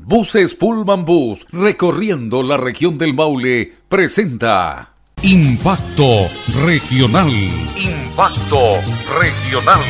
Buses Pullman Bus, recorriendo la región del Maule, presenta Impacto Regional. Impacto Regional.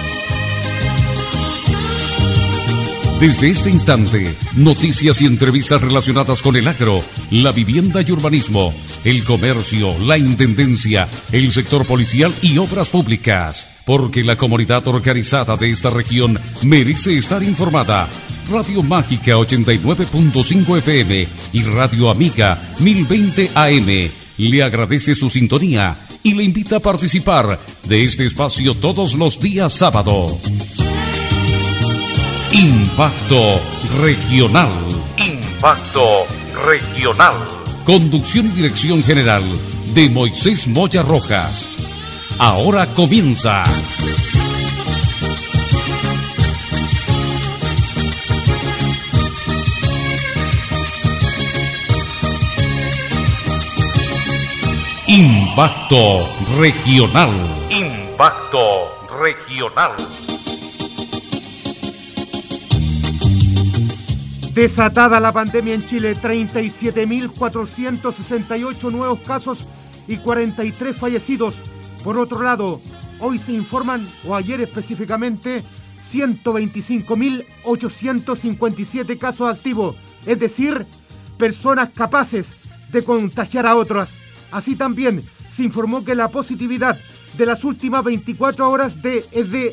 Desde este instante, noticias y entrevistas relacionadas con el agro, la vivienda y urbanismo, el comercio, la intendencia, el sector policial y obras públicas. Porque la comunidad organizada de esta región merece estar informada. Radio Mágica 89.5 FM y Radio Amiga 1020 AM le agradece su sintonía y le invita a participar de este espacio todos los días sábado. Impacto Regional. Impacto Regional. Conducción y dirección general de Moisés Moya Rojas. Ahora comienza. Impacto Regional. Impacto Regional. Desatada la pandemia en Chile, 37.468 nuevos casos y 43 fallecidos. Por otro lado, hoy se informan, o ayer específicamente, 125.857 casos activos, es decir, personas capaces de contagiar a otras. Así también se informó que la positividad de las últimas 24 horas es de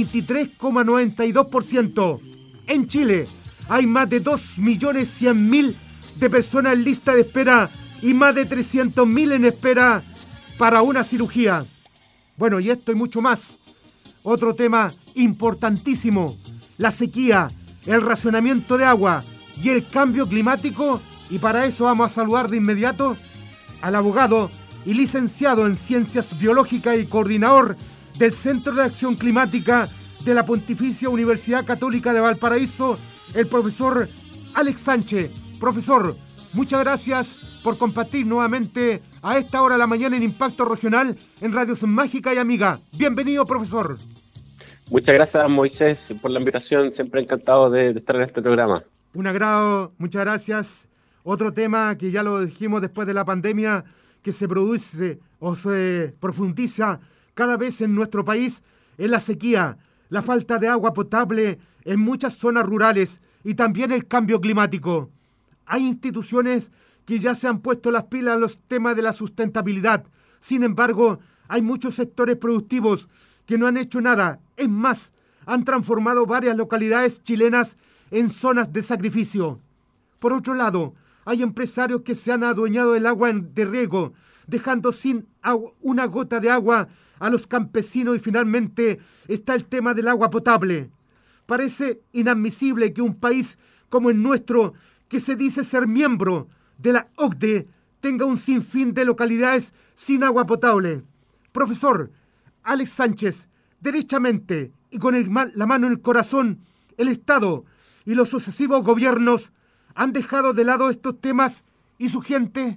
23,92%. En Chile hay más de 2.100.000 de personas en lista de espera y más de 300.000 en espera para una cirugía. Bueno, y esto y mucho más. Otro tema importantísimo, la sequía, el racionamiento de agua y el cambio climático. Y para eso vamos a saludar de inmediato al abogado y licenciado en Ciencias Biológicas y coordinador del Centro de Acción Climática de la Pontificia Universidad Católica de Valparaíso, el profesor Alex Sánchez. Profesor, muchas gracias por compartir nuevamente a esta hora de la mañana en Impacto Regional en Radios Mágica y Amiga. Bienvenido, profesor. Muchas gracias, Moisés, por la invitación. Siempre encantado de estar en este programa. Un agrado, muchas gracias. Otro tema que ya lo dijimos después de la pandemia, que se produce o se profundiza cada vez en nuestro país, es la sequía, la falta de agua potable en muchas zonas rurales y también el cambio climático. Hay instituciones que ya se han puesto las pilas en los temas de la sustentabilidad. Sin embargo, hay muchos sectores productivos que no han hecho nada. Es más, han transformado varias localidades chilenas en zonas de sacrificio. Por otro lado, hay empresarios que se han adueñado del agua de riego, dejando sin una gota de agua a los campesinos, y finalmente está el tema del agua potable. Parece inadmisible que un país como el nuestro, que se dice ser miembro de la OCDE, tenga un sinfín de localidades sin agua potable. Profesor Alex Sánchez, derechamente y con la mano en el corazón, el Estado y los sucesivos gobiernos han dejado de lado estos temas y su gente.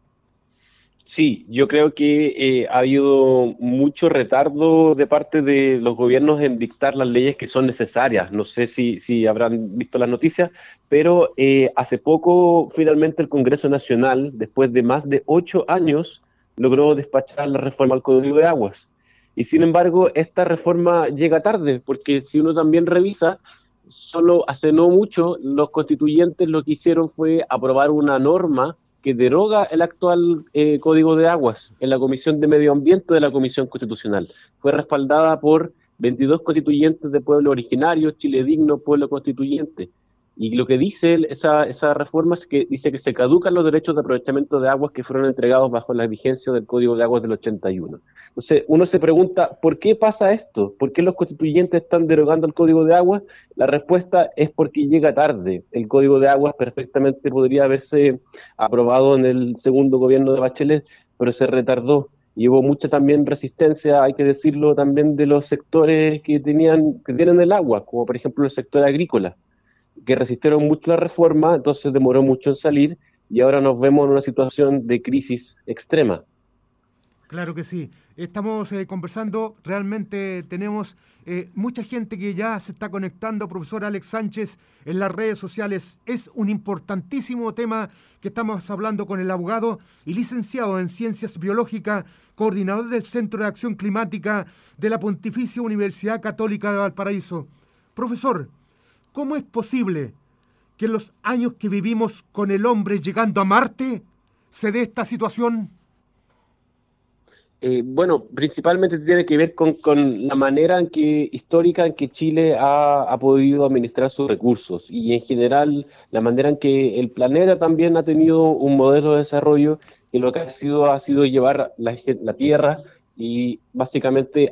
Sí, yo creo que ha habido mucho retardo de parte de los gobiernos en dictar las leyes que son necesarias. No sé si habrán visto las noticias, pero hace poco finalmente el Congreso Nacional, después de más de 8 años, logró despachar la reforma al Código de Aguas. Y sin embargo, esta reforma llega tarde, porque si uno también revisa, solo hace no mucho los constituyentes lo que hicieron fue aprobar una norma que deroga el actual Código de Aguas en la Comisión de Medio Ambiente de la Comisión Constitucional. Fue respaldada por 22 constituyentes de pueblo originario, Chile Digno, pueblo constituyente. Y lo que dice esa reforma es que dice que se caducan los derechos de aprovechamiento de aguas que fueron entregados bajo la vigencia del Código de Aguas del 81. Entonces, uno se pregunta, ¿por qué pasa esto? ¿Por qué los constituyentes están derogando el Código de Aguas? La respuesta es porque llega tarde. El Código de Aguas perfectamente podría haberse aprobado en el segundo gobierno de Bachelet, pero se retardó. Y hubo mucha también resistencia, hay que decirlo, también de los sectores que tienen el agua, como por ejemplo el sector agrícola, que resistieron mucho la reforma, entonces demoró mucho en salir y ahora nos vemos en una situación de crisis extrema. Claro que sí. Estamos conversando, realmente tenemos mucha gente que ya se está conectando, profesor Alex Sánchez, en las redes sociales. Es un importantísimo tema que estamos hablando con el abogado y licenciado en Ciencias Biológicas, coordinador del Centro de Acción Climática de la Pontificia Universidad Católica de Valparaíso. Profesor, ¿cómo es posible que en los años que vivimos con el hombre llegando a Marte se dé esta situación? Bueno, principalmente tiene que ver con la manera histórica en que Chile ha podido administrar sus recursos y en general la manera en que el planeta también ha tenido un modelo de desarrollo que lo que ha sido llevar la Tierra y básicamente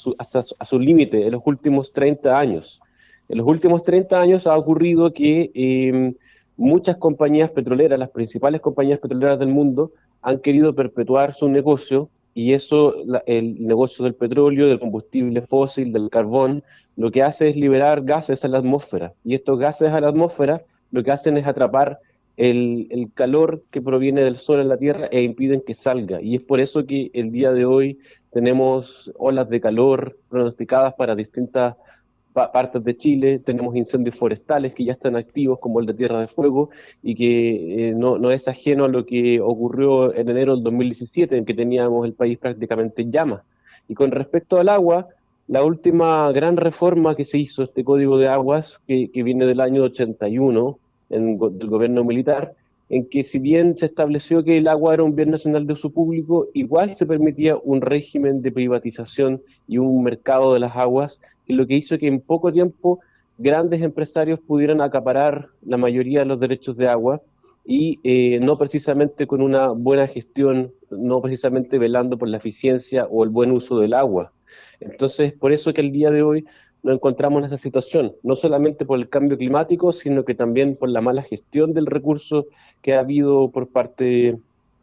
a su límite en los últimos 30 años. En los últimos 30 años ha ocurrido que muchas compañías petroleras, las principales compañías petroleras del mundo, han querido perpetuar su negocio. Y eso, el negocio del petróleo, del combustible fósil, del carbón, lo que hace es liberar gases a la atmósfera. Y estos gases a la atmósfera lo que hacen es atrapar el calor que proviene del sol en la Tierra e impiden que salga. Y es por eso que el día de hoy tenemos olas de calor pronosticadas para distintas partes de Chile, tenemos incendios forestales que ya están activos, como el de Tierra de Fuego, y que no es ajeno a lo que ocurrió en enero del 2017, en que teníamos el país prácticamente en llamas. Y con respecto al agua, la última gran reforma que se hizo, este Código de Aguas, que viene del año 81, del gobierno militar, en que si bien se estableció que el agua era un bien nacional de uso público, igual se permitía un régimen de privatización y un mercado de las aguas, y lo que hizo que en poco tiempo grandes empresarios pudieran acaparar la mayoría de los derechos de agua y no precisamente con una buena gestión, no precisamente velando por la eficiencia o el buen uso del agua. Entonces, por eso que el día de hoy nos encontramos en esa situación, no solamente por el cambio climático, sino que también por la mala gestión del recurso que ha habido por parte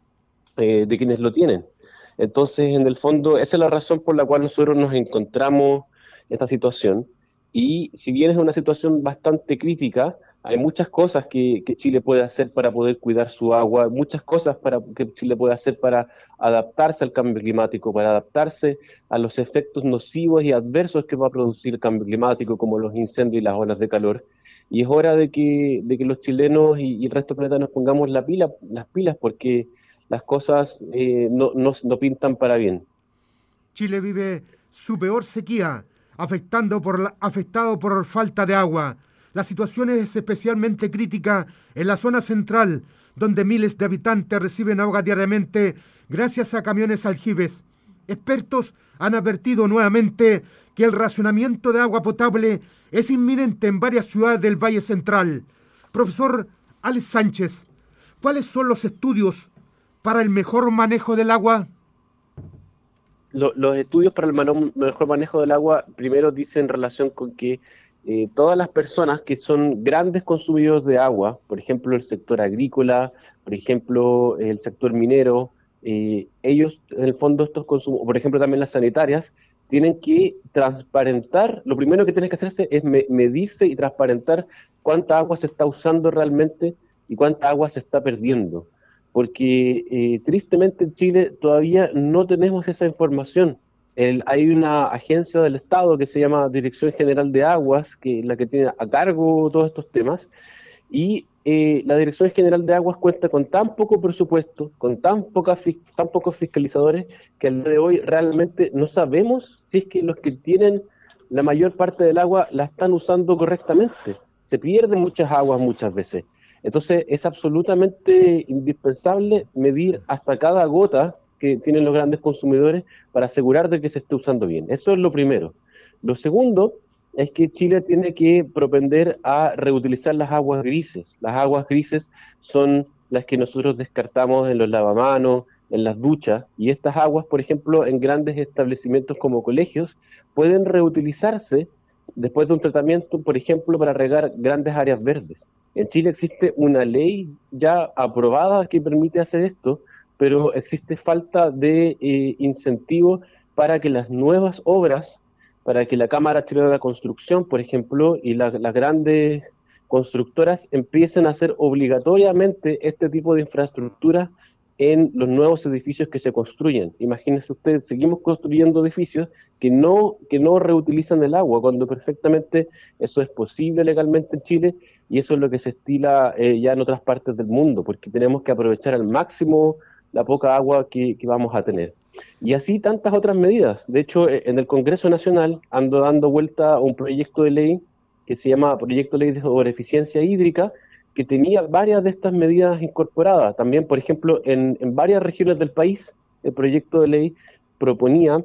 de quienes lo tienen. Entonces, en el fondo, esa es la razón por la cual nosotros nos encontramos en esta situación. Y si bien es una situación bastante crítica, hay muchas cosas que Chile puede hacer para poder cuidar su agua, muchas cosas que Chile puede hacer para adaptarse al cambio climático, para adaptarse a los efectos nocivos y adversos que va a producir el cambio climático, como los incendios y las olas de calor. Y es hora de que los chilenos y el resto del planeta nos pongamos las pilas, porque las cosas no pintan para bien. Chile vive su peor sequía, afectado por falta de agua. La situación es especialmente crítica en la zona central, donde miles de habitantes reciben agua diariamente gracias a camiones aljibes. Expertos han advertido nuevamente que el racionamiento de agua potable es inminente en varias ciudades del Valle Central. Profesor Alex Sánchez, ¿cuáles son los estudios para el mejor manejo del agua? Los estudios para el mejor manejo del agua primero dicen en relación con que todas las personas que son grandes consumidores de agua, por ejemplo el sector agrícola, por ejemplo el sector minero, ellos en el fondo estos consumos, por ejemplo también las sanitarias, tienen que transparentar, lo primero que tienen que hacerse es medirse y transparentar cuánta agua se está usando realmente y cuánta agua se está perdiendo. Porque tristemente en Chile todavía no tenemos esa información. Hay una agencia del Estado que se llama Dirección General de Aguas, que es la que tiene a cargo todos estos temas, y la Dirección General de Aguas cuenta con tan poco presupuesto, con tan pocos fiscalizadores, que al día de hoy realmente no sabemos si es que los que tienen la mayor parte del agua la están usando correctamente. Se pierden muchas aguas muchas veces. Entonces es absolutamente indispensable medir hasta cada gota que tienen los grandes consumidores para asegurar de que se esté usando bien. Eso es lo primero. Lo segundo es que Chile tiene que propender a reutilizar las aguas grises. Las aguas grises son las que nosotros descartamos en los lavamanos, en las duchas, y estas aguas, por ejemplo, en grandes establecimientos como colegios, pueden reutilizarse después de un tratamiento, por ejemplo, para regar grandes áreas verdes. En Chile existe una ley ya aprobada que permite hacer esto, pero existe falta de incentivo para que las nuevas obras, para que la Cámara Chilena de la Construcción, por ejemplo, y las grandes constructoras empiecen a hacer obligatoriamente este tipo de infraestructura en los nuevos edificios que se construyen. Imagínense ustedes, seguimos construyendo edificios que no reutilizan el agua, cuando perfectamente eso es posible legalmente en Chile, y eso es lo que se estila ya en otras partes del mundo, porque tenemos que aprovechar al máximo la poca agua que vamos a tener. Y así tantas otras medidas. De hecho, en el Congreso Nacional ando dando vuelta a un proyecto de ley que se llama Proyecto de Ley sobre Eficiencia Hídrica, que tenía varias de estas medidas incorporadas. También, por ejemplo, en varias regiones del país, el proyecto de ley proponía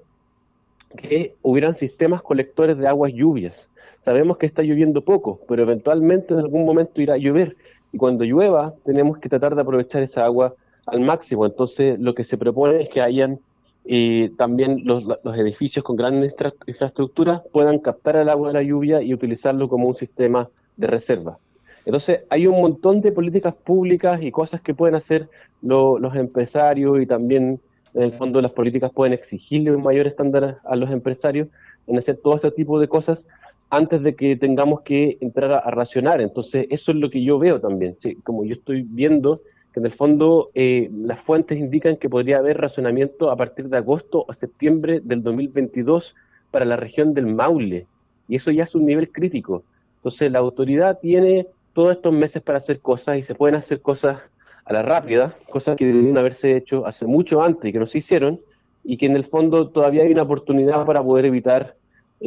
que hubieran sistemas colectores de aguas lluvias. Sabemos que está lloviendo poco, pero eventualmente en algún momento irá a llover, y cuando llueva tenemos que tratar de aprovechar esa agua al máximo. Entonces lo que se propone es que hayan también los edificios con gran infraestructura puedan captar el agua de la lluvia y utilizarlo como un sistema de reserva. Entonces hay un montón de políticas públicas y cosas que pueden hacer los empresarios, y también en el fondo las políticas pueden exigirle un mayor estándar a los empresarios en hacer todo ese tipo de cosas antes de que tengamos que entrar a racionar. Entonces eso es lo que yo veo también, ¿sí? Como yo estoy viendo que en el fondo las fuentes indican que podría haber racionamiento a partir de agosto o septiembre del 2022 para la región del Maule, y eso ya es un nivel crítico. Entonces la autoridad tiene todos estos meses para hacer cosas, y se pueden hacer cosas a la rápida, cosas que deberían haberse hecho hace mucho antes y que no se hicieron, y que en el fondo todavía hay una oportunidad para poder evitar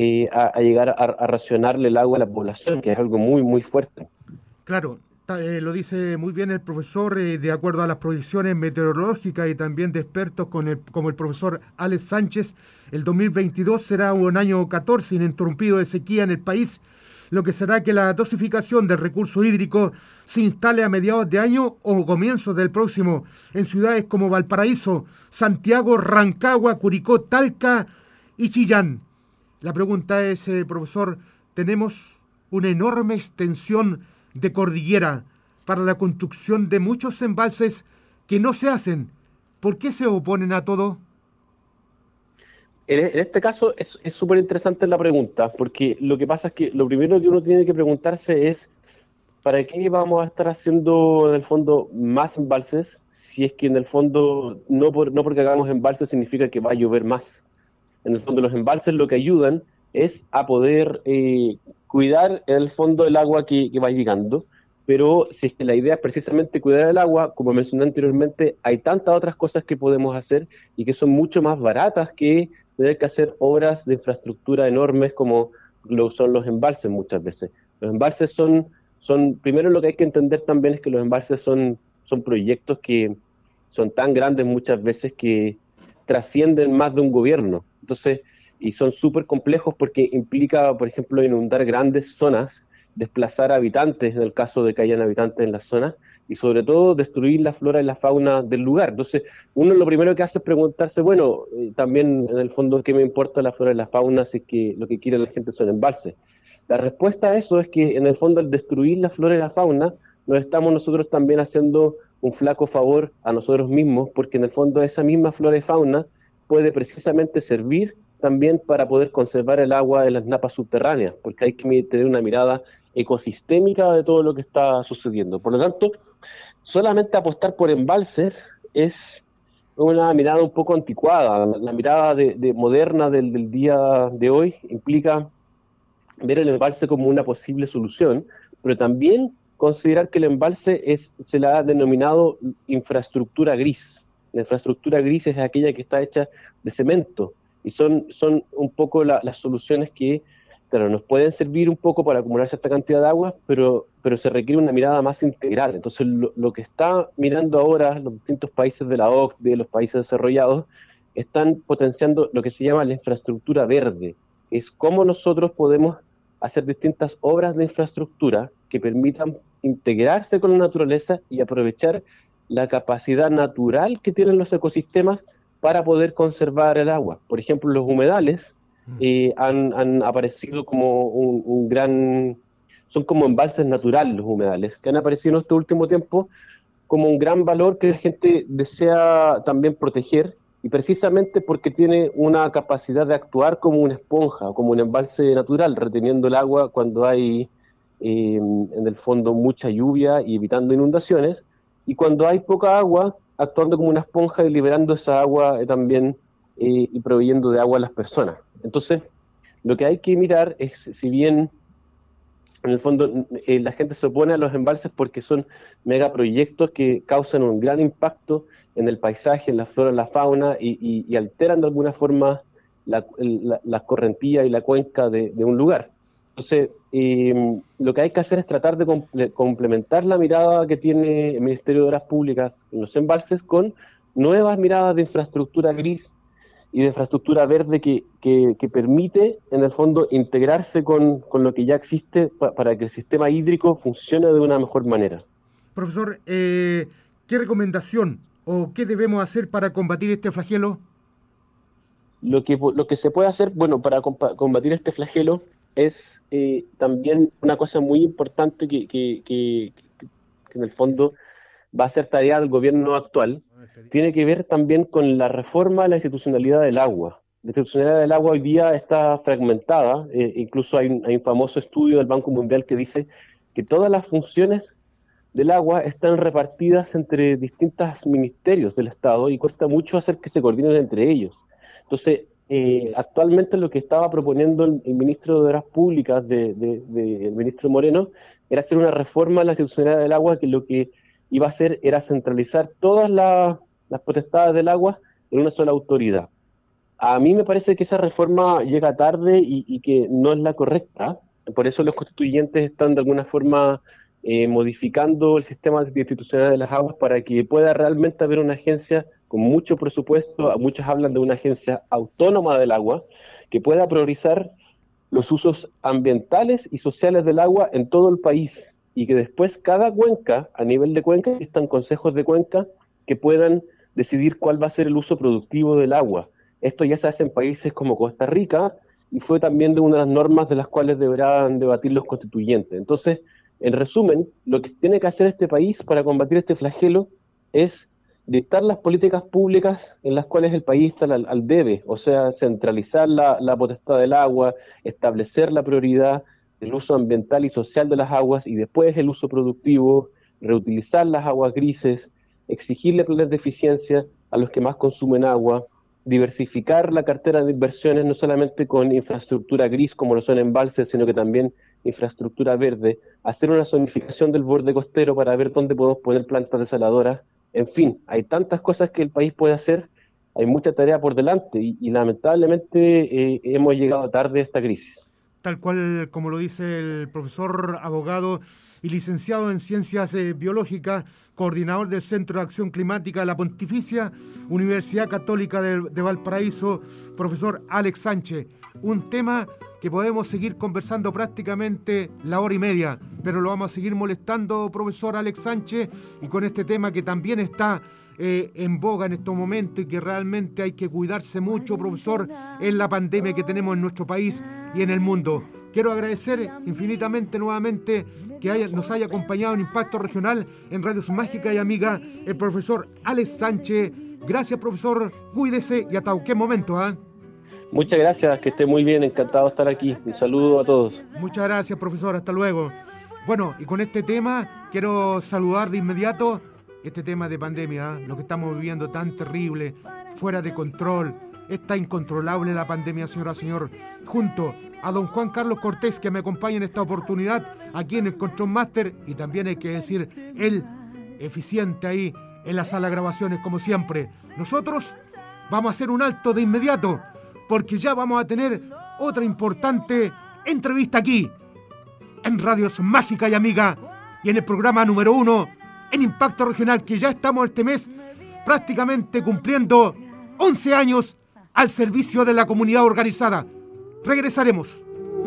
a llegar a racionarle el agua a la población, que es algo muy, muy fuerte. Claro, lo dice muy bien el profesor, de acuerdo a las proyecciones meteorológicas y también de expertos como el profesor Alex Sánchez, el 2022 será un año 14 ininterrumpido de sequía en el país, lo que será que la dosificación del recurso hídrico se instale a mediados de año o comienzos del próximo en ciudades como Valparaíso, Santiago, Rancagua, Curicó, Talca y Chillán. La pregunta es, profesor, tenemos una enorme extensión de cordillera para la construcción de muchos embalses que no se hacen. ¿Por qué se oponen a todo? En este caso es súper interesante la pregunta, porque lo que pasa es que lo primero que uno tiene que preguntarse es ¿para qué vamos a estar haciendo en el fondo más embalses si es que en el fondo no porque hagamos embalses significa que va a llover más? En el fondo los embalses lo que ayudan es a poder cuidar en el fondo el agua que va llegando, pero si es que la idea es precisamente cuidar el agua, como mencioné anteriormente, hay tantas otras cosas que podemos hacer y que son mucho más baratas que tener que hacer obras de infraestructura enormes como lo son los embalses muchas veces. Los embalses son primero lo que hay que entender también es que los embalses son proyectos que son tan grandes muchas veces que trascienden más de un gobierno. Entonces, y son súper complejos porque implica, por ejemplo, inundar grandes zonas, desplazar habitantes en el caso de que hayan habitantes en las zonas, y sobre todo destruir la flora y la fauna del lugar. Entonces, uno lo primero que hace es preguntarse, bueno, también en el fondo, ¿qué me importa la flora y la fauna si es que lo que quiere la gente son embalses? La respuesta a eso es que en el fondo al destruir la flora y la fauna, nos estamos nosotros también haciendo un flaco favor a nosotros mismos, porque en el fondo esa misma flora y fauna puede precisamente servir también para poder conservar el agua en las napas subterráneas, porque hay que tener una mirada ecosistémica de todo lo que está sucediendo. Por lo tanto, solamente apostar por embalses es una mirada un poco anticuada. La mirada moderna del día de hoy implica ver el embalse como una posible solución, pero también considerar que el embalse se le ha denominado infraestructura gris. La infraestructura gris es aquella que está hecha de cemento, y son un poco las soluciones que, claro, nos pueden servir un poco para acumular cierta cantidad de agua, pero se requiere una mirada más integral. Entonces, lo que está mirando ahora los distintos países de la OCDE, los países desarrollados, están potenciando lo que se llama la infraestructura verde. Es cómo nosotros podemos hacer distintas obras de infraestructura que permitan integrarse con la naturaleza y aprovechar la capacidad natural que tienen los ecosistemas para poder conservar el agua. Por ejemplo, los humedales han aparecido como son como embalses naturales los humedales, que han aparecido en este último tiempo como un gran valor que la gente desea también proteger, y precisamente porque tiene una capacidad de actuar como una esponja, como un embalse natural, reteniendo el agua cuando hay en el fondo mucha lluvia y evitando inundaciones, y cuando hay poca agua, actuando como una esponja y liberando esa agua también y proveyendo de agua a las personas. Entonces, lo que hay que mirar es, si bien en el fondo la gente se opone a los embalses porque son megaproyectos que causan un gran impacto en el paisaje, en la flora, en la fauna y alteran de alguna forma la correntía y la cuenca de un lugar. Entonces, lo que hay que hacer es tratar de complementar la mirada que tiene el Ministerio de Obras Públicas en los embalses con nuevas miradas de infraestructura gris y de infraestructura verde que permite, en el fondo, integrarse con lo que ya existe para que el sistema hídrico funcione de una mejor manera. Profesor, ¿qué recomendación o qué debemos hacer para combatir este flagelo? Lo que se puede hacer, bueno, para combatir este flagelo es también una cosa muy importante que en el fondo va a ser tarea del gobierno actual, tiene que ver también con la reforma de la institucionalidad del agua. La institucionalidad del agua hoy día está fragmentada, incluso hay un famoso estudio del Banco Mundial que dice que todas las funciones del agua están repartidas entre distintos ministerios del Estado y cuesta mucho hacer que se coordinen entre ellos. Entonces, actualmente lo que estaba proponiendo el ministro de Obras Públicas, el ministro Moreno, era hacer una reforma a la institucionalidad del agua que lo que iba a hacer era centralizar todas las potestades del agua en una sola autoridad. A mí me parece que esa reforma llega tarde y que no es la correcta, por eso los constituyentes están de alguna forma modificando el sistema institucional de las aguas para que pueda realmente haber una agencia con mucho presupuesto, muchos hablan de una agencia autónoma del agua, que pueda priorizar los usos ambientales y sociales del agua en todo el país, y que después cada cuenca, a nivel de cuenca, están consejos de cuenca que puedan decidir cuál va a ser el uso productivo del agua. Esto ya se hace en países como Costa Rica, y fue también de una de las normas de las cuales deberán debatir los constituyentes. Entonces, en resumen, lo que tiene que hacer este país para combatir este flagelo es dictar las políticas públicas en las cuales el país está al debe, o sea, centralizar la potestad del agua, establecer la prioridad del uso ambiental y social de las aguas y después el uso productivo, reutilizar las aguas grises, exigirle planes de eficiencia a los que más consumen agua, diversificar la cartera de inversiones no solamente con infraestructura gris como lo son embalses, sino que también infraestructura verde, hacer una zonificación del borde costero para ver dónde podemos poner plantas desaladoras. En fin, hay tantas cosas que el país puede hacer, hay mucha tarea por delante y lamentablemente hemos llegado tarde a esta crisis. Tal cual como lo dice el profesor, abogado y licenciado en Ciencias Biológicas, coordinador del Centro de Acción Climática de la Pontificia Universidad Católica de Valparaíso, profesor Alex Sánchez. Un tema que podemos seguir conversando prácticamente la hora y media, pero lo vamos a seguir molestando, profesor Alex Sánchez, y con este tema que también está en boga en estos momentos y que realmente hay que cuidarse mucho, profesor, en la pandemia que tenemos en nuestro país y en el mundo. Quiero agradecer infinitamente nuevamente que nos haya acompañado en Impacto Regional en Radios Mágica y Amiga el profesor Alex Sánchez. Gracias, profesor, cuídese y hasta cualquier momento. Muchas gracias, que esté muy bien, encantado de estar aquí. Un saludo a todos. Muchas gracias, profesor, hasta luego. Bueno, y con este tema quiero saludar de inmediato este tema de pandemia, lo que estamos viviendo tan terrible, fuera de control. Está incontrolable la pandemia, señora, señor. Junto a don Juan Carlos Cortés, que me acompaña en esta oportunidad aquí en el Control Master, y también hay que decir, él eficiente ahí en la sala de grabaciones, como siempre. Nosotros vamos a hacer un alto de inmediato, porque ya vamos a tener otra importante entrevista aquí, en Radios Mágica y Amiga, y en el programa número 1, en Impacto Regional, que ya estamos este mes prácticamente cumpliendo 11 años al servicio de la comunidad organizada. Regresaremos.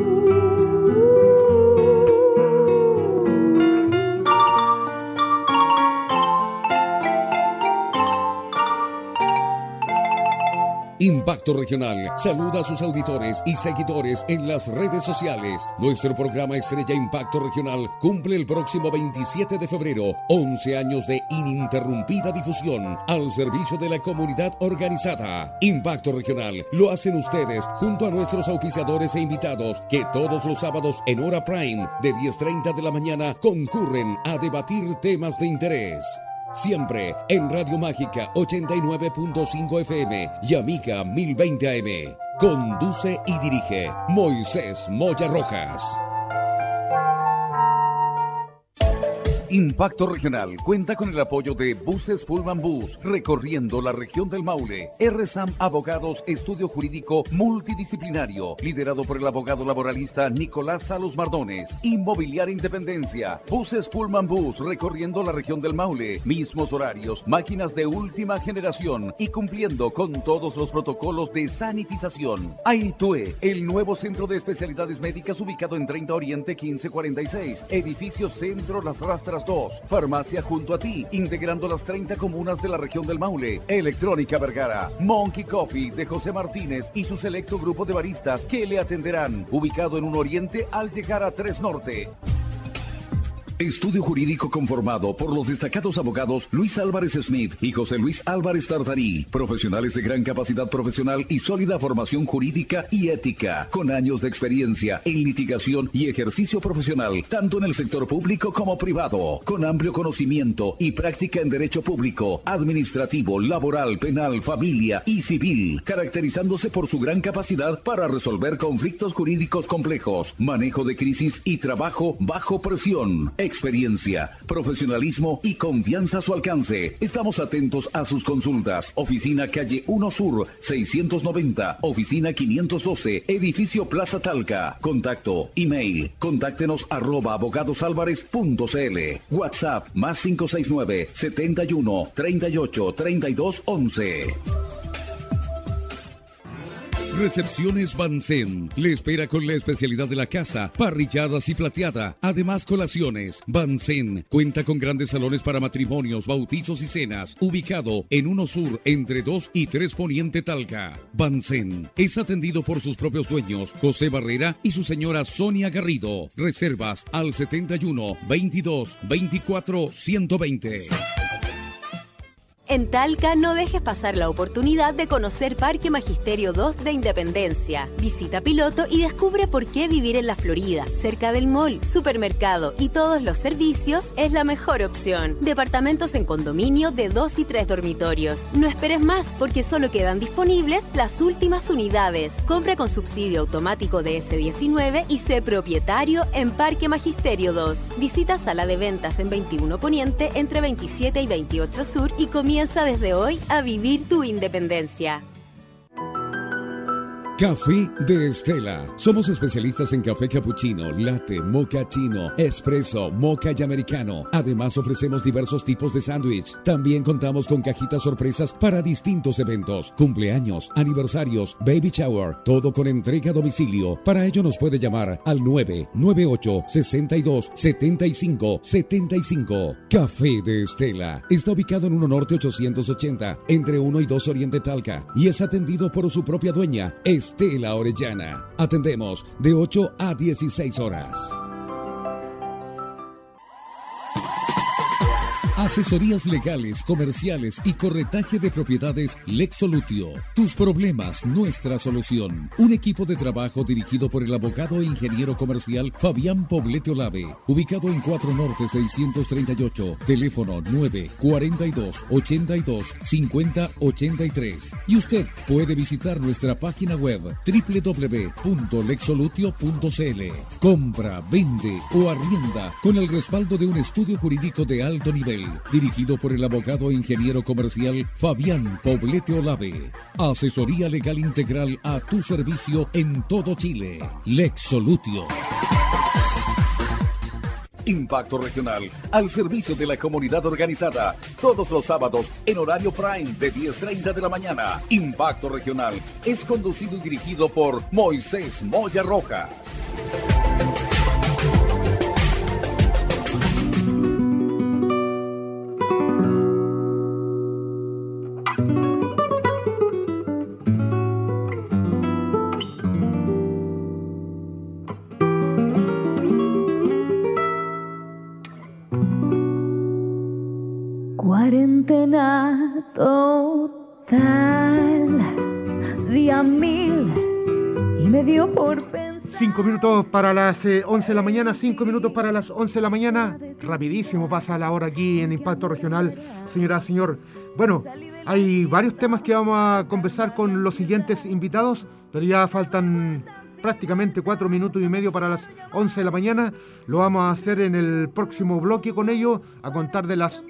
Impacto Regional saluda a sus auditores y seguidores en las redes sociales. Nuestro programa Estrella Impacto Regional cumple el próximo 27 de febrero 11 años de ininterrumpida difusión al servicio de la comunidad organizada. Impacto Regional lo hacen ustedes junto a nuestros auspiciadores e invitados que todos los sábados en hora prime de 10:30 de la mañana concurren a debatir temas de interés. Siempre en Radio Mágica 89.5 FM y Amiga 1020 AM. Conduce y dirige Moisés Moya Rojas. Impacto Regional cuenta con el apoyo de Buses Pullman Bus, recorriendo la región del Maule. RSAM Abogados, estudio jurídico multidisciplinario, liderado por el abogado laboralista Nicolás Salos Mardones. Inmobiliaria Independencia, Buses Pullman Bus, recorriendo la región del Maule. Mismos horarios, máquinas de última generación y cumpliendo con todos los protocolos de sanitización. Aitue, el nuevo centro de especialidades médicas ubicado en 30 Oriente 1546. Edificio Centro Las Rastras 2, farmacia junto a ti, integrando las 30 comunas de la región del Maule. Electrónica Vergara, Monkey Coffee de José Martínez y su selecto grupo de baristas que le atenderán, ubicado en un Oriente al llegar a 3 Norte. Estudio jurídico conformado por los destacados abogados Luis Álvarez Smith y José Luis Álvarez Tartarí, profesionales de gran capacidad profesional y sólida formación jurídica y ética, con años de experiencia en litigación y ejercicio profesional, tanto en el sector público como privado, con amplio conocimiento y práctica en derecho público, administrativo, laboral, penal, familia y civil, caracterizándose por su gran capacidad para resolver conflictos jurídicos complejos, manejo de crisis y trabajo bajo presión. Experiencia, profesionalismo y confianza a su alcance. Estamos atentos a sus consultas. Oficina Calle 1 Sur, 690. Oficina 512, Edificio Plaza Talca. Contacto, email, contáctenos @abogadosalvarez.cl. WhatsApp, +569 71 38 32 11. Recepciones Bansen le espera con la especialidad de la casa, parrilladas y plateada, además colaciones. Bansen cuenta con grandes salones para matrimonios, bautizos y cenas, ubicado en 1 Sur entre 2 y 3 Poniente Talca. Bansen es atendido por sus propios dueños, José Barrera y su señora Sonia Garrido. Reservas al 71 22 24 120. En Talca no dejes pasar la oportunidad de conocer Parque Magisterio 2 de Independencia. Visita piloto y descubre por qué vivir en la Florida, cerca del mall, supermercado y todos los servicios es la mejor opción. Departamentos en condominio de 2 y 3 dormitorios. No esperes más porque solo quedan disponibles las últimas unidades. Compra con subsidio automático de S19 y sé propietario en Parque Magisterio 2. Visita sala de ventas en 21 Poniente entre 27 y 28 Sur y comienza desde hoy a vivir tu independencia. Café de Estela. Somos especialistas en café cappuccino, latte, mocha chino, espresso, mocha y americano. Además ofrecemos diversos tipos de sándwich. También contamos con cajitas sorpresas para distintos eventos, cumpleaños, aniversarios, baby shower, todo con entrega a domicilio. Para ello nos puede llamar al 998 62 75 75. Café de Estela. Está ubicado en 1 Norte 880, entre 1 y 2 Oriente Talca, y es atendido por su propia dueña, Estela Orellana. Atendemos de 8 a 16 horas. Asesorías legales, comerciales y corretaje de propiedades Lexolutio. Tus problemas, nuestra solución. Un equipo de trabajo dirigido por el abogado e ingeniero comercial Fabián Poblete Olave. Ubicado en 4 Norte 638. Teléfono 942 82 50 83. Y usted puede visitar nuestra página web www.lexolutio.cl. Compra, vende o arrienda con el respaldo de un estudio jurídico de alto nivel, dirigido por el abogado e ingeniero comercial Fabián Poblete Olave. Asesoría legal integral a tu servicio en todo Chile. Lexolutio. Impacto Regional, al servicio de la comunidad organizada, todos los sábados en horario prime de 10:30 de la mañana. Impacto Regional es conducido y dirigido por Moisés Moya Rojas. Cuarentena total, día 1000, y me dio por pensar. 5 minutos para las 11 de la mañana, 5 minutos para las 11 de la mañana. Rapidísimo pasa la hora aquí en Impacto Regional, señora, señor. Bueno, hay varios temas que vamos a conversar con los siguientes invitados, pero ya faltan prácticamente 4 minutos y medio para las 11 de la mañana. Lo vamos a hacer en el próximo bloque con ellos, a contar de las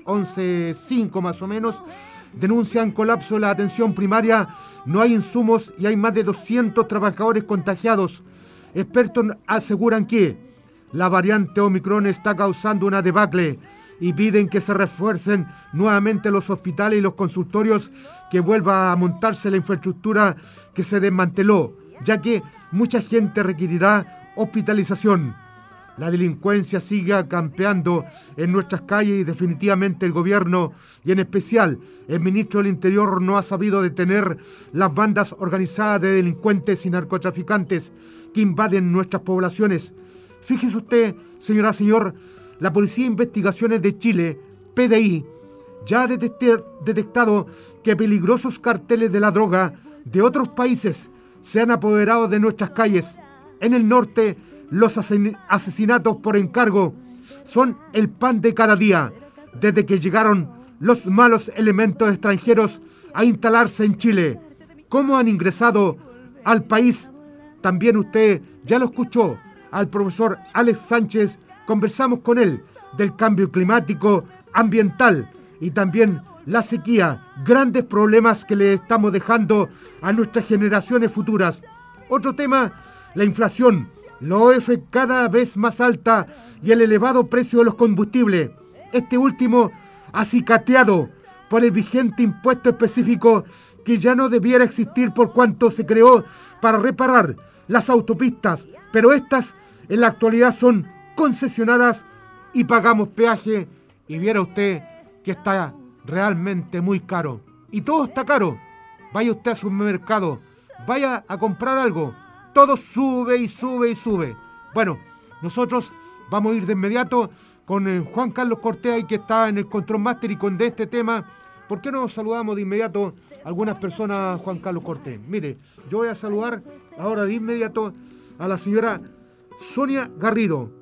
11:05 más o menos. Denuncian colapso de la atención primaria, no hay insumos y hay más de 200 trabajadores contagiados. Expertos aseguran que la variante Omicron está causando una debacle y piden que se refuercen nuevamente los hospitales y los consultorios, que vuelva a montarse la infraestructura que se desmanteló, ya que mucha gente requerirá hospitalización. La delincuencia sigue campeando en nuestras calles y definitivamente el gobierno y en especial el ministro del Interior no ha sabido detener las bandas organizadas de delincuentes y narcotraficantes que invaden nuestras poblaciones. Fíjese usted, señora, señor, la Policía de Investigaciones de Chile, PDI, ya ha detectado que peligrosos carteles de la droga de otros países se han apoderado de nuestras calles. En el norte, los asesinatos por encargo son el pan de cada día, desde que llegaron los malos elementos extranjeros a instalarse en Chile. ¿Cómo han ingresado al país? También usted ya lo escuchó al profesor Alex Sánchez. Conversamos con él del cambio climático, ambiental y también la sequía, grandes problemas que le estamos dejando a nuestras generaciones futuras. Otro tema, la inflación, la OF cada vez más alta y el elevado precio de los combustibles. Este último acicateado por el vigente impuesto específico que ya no debiera existir por cuanto se creó para reparar las autopistas, pero estas en la actualidad son concesionadas y pagamos peaje, y viera usted que está realmente muy caro. Y todo está caro. Vaya usted a su supermercado, vaya a comprar algo, todo sube y sube y sube. Bueno, nosotros vamos a ir de inmediato con Juan Carlos Cortés, que está en el Control Master y con de este tema. ¿Por qué no saludamos de inmediato a algunas personas, Juan Carlos Cortés? Mire, yo voy a saludar ahora de inmediato a la señora Sonia Garrido,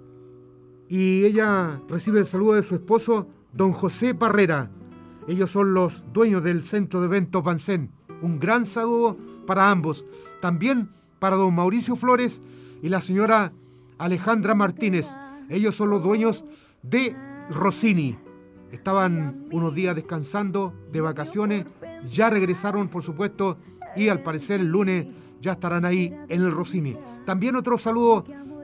y ella recibe el saludo de su esposo, don José Parrera. Ellos son los dueños del Centro de Eventos Bansen. Un gran saludo para ambos. También para don Mauricio Flores y la señora Alejandra Martínez. Ellos son los dueños de Rossini. Estaban unos días descansando de vacaciones, ya regresaron, por supuesto, y al parecer el lunes ya estarán ahí en el Rossini. También otro saludo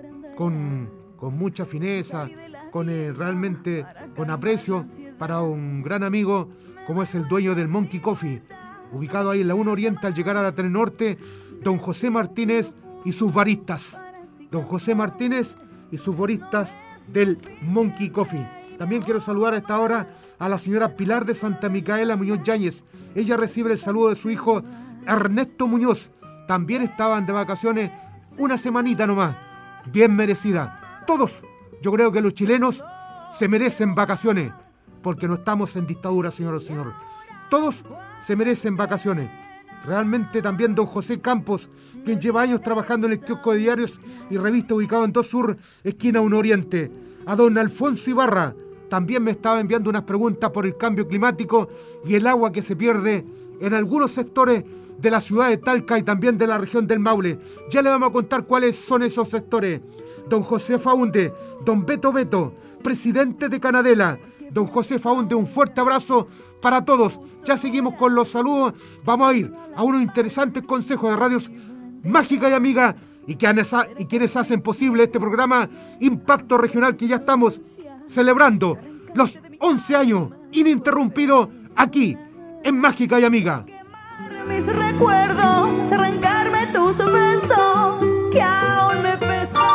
con mucha fineza, realmente con aprecio para un gran amigo como es el dueño del Monkey Coffee, ubicado ahí en la 1 Oriente al llegar a la 3 Norte, don José Martínez y sus baristas. Don José Martínez y sus baristas del Monkey Coffee. También quiero saludar a esta hora a la señora Pilar de Santa Micaela Muñoz Yáñez. Ella recibe el saludo de su hijo Ernesto Muñoz. También estaban de vacaciones una semanita nomás, bien merecida. Todos, yo creo que los chilenos se merecen vacaciones, porque no estamos en dictadura, señor. Todos se merecen vacaciones. Realmente también don José Campos, quien lleva años trabajando en el kiosco de diarios y revista ubicado en 2 Sur, esquina 1 Oriente. A don Alfonso Ibarra, también me estaba enviando unas preguntas por el cambio climático y el agua que se pierde en algunos sectores de la ciudad de Talca y también de la región del Maule. Ya le vamos a contar cuáles son esos sectores. Don José Faunde, don Beto, presidente de Canadela. Don José Faunde, un fuerte abrazo para todos. Ya seguimos con los saludos. Vamos a ir a unos interesantes consejos de radios Mágica y Amiga y quienes hacen posible este programa Impacto Regional, que ya estamos celebrando los 11 años ininterrumpidos aquí en Mágica y Amiga. Mis recuerdos, arrancarme tus besos que aún me pesan.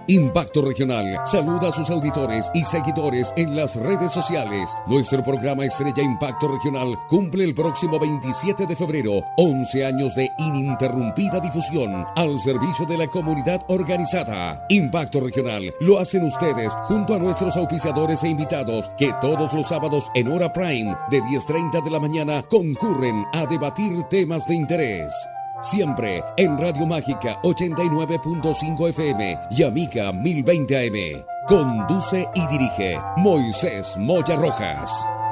Impacto Regional saluda a sus auditores y seguidores en las redes sociales. Nuestro programa Estrella Impacto Regional cumple el próximo 27 de febrero 11 años de ininterrumpida difusión al servicio de la comunidad organizada. Impacto Regional lo hacen ustedes junto a nuestros auspiciadores e invitados que todos los sábados en hora prime de 10:30 de la mañana concurren a debatir temas de interés. Siempre en Radio Mágica 89.5 FM y Amiga 1020 AM. Conduce y dirige Moisés Moya Rojas.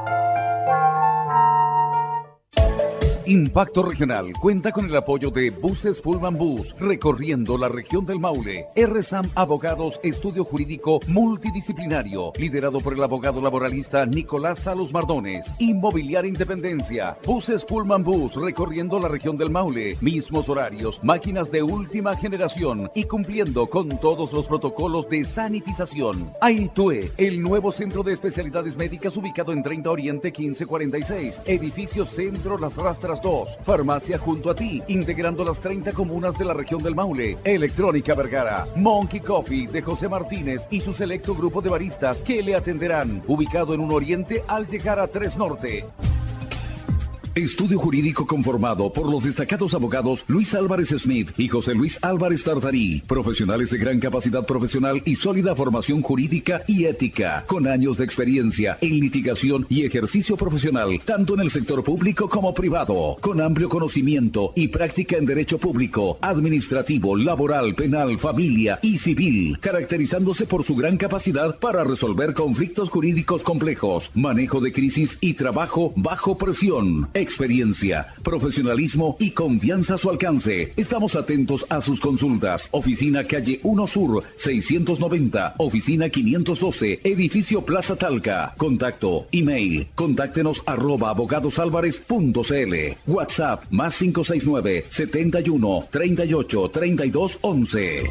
Impacto Regional cuenta con el apoyo de Buses Pullman Bus, recorriendo la región del Maule. RSAM Abogados, estudio jurídico multidisciplinario, liderado por el abogado laboralista Nicolás Salos Mardones. Inmobiliaria Independencia. Buses Pullman Bus, recorriendo la región del Maule. Mismos horarios, máquinas de última generación y cumpliendo con todos los protocolos de sanitización. Aitue, el nuevo centro de especialidades médicas ubicado en 30 Oriente 1546. Edificio Centro Las Rastras 2, farmacia junto a ti, integrando las 30 comunas de la región del Maule. Electrónica Vergara, Monkey Coffee de José Martínez y su selecto grupo de baristas que le atenderán, ubicado en 1 Oriente al llegar a 3 Norte. Estudio jurídico conformado por los destacados abogados Luis Álvarez Smith y José Luis Álvarez Tartarí, profesionales de gran capacidad profesional y sólida formación jurídica y ética, con años de experiencia en litigación y ejercicio profesional, tanto en el sector público como privado, con amplio conocimiento y práctica en derecho público, administrativo, laboral, penal, familia y civil, caracterizándose por su gran capacidad para resolver conflictos jurídicos complejos, manejo de crisis y trabajo bajo presión. Experiencia, profesionalismo y confianza a su alcance. Estamos atentos a sus consultas. Oficina Calle 1 Sur, 690, Oficina 512, Edificio Plaza Talca. Contacto, email, contáctenos @abogadosalvarez.cl. WhatsApp, +569 71 38 32 11.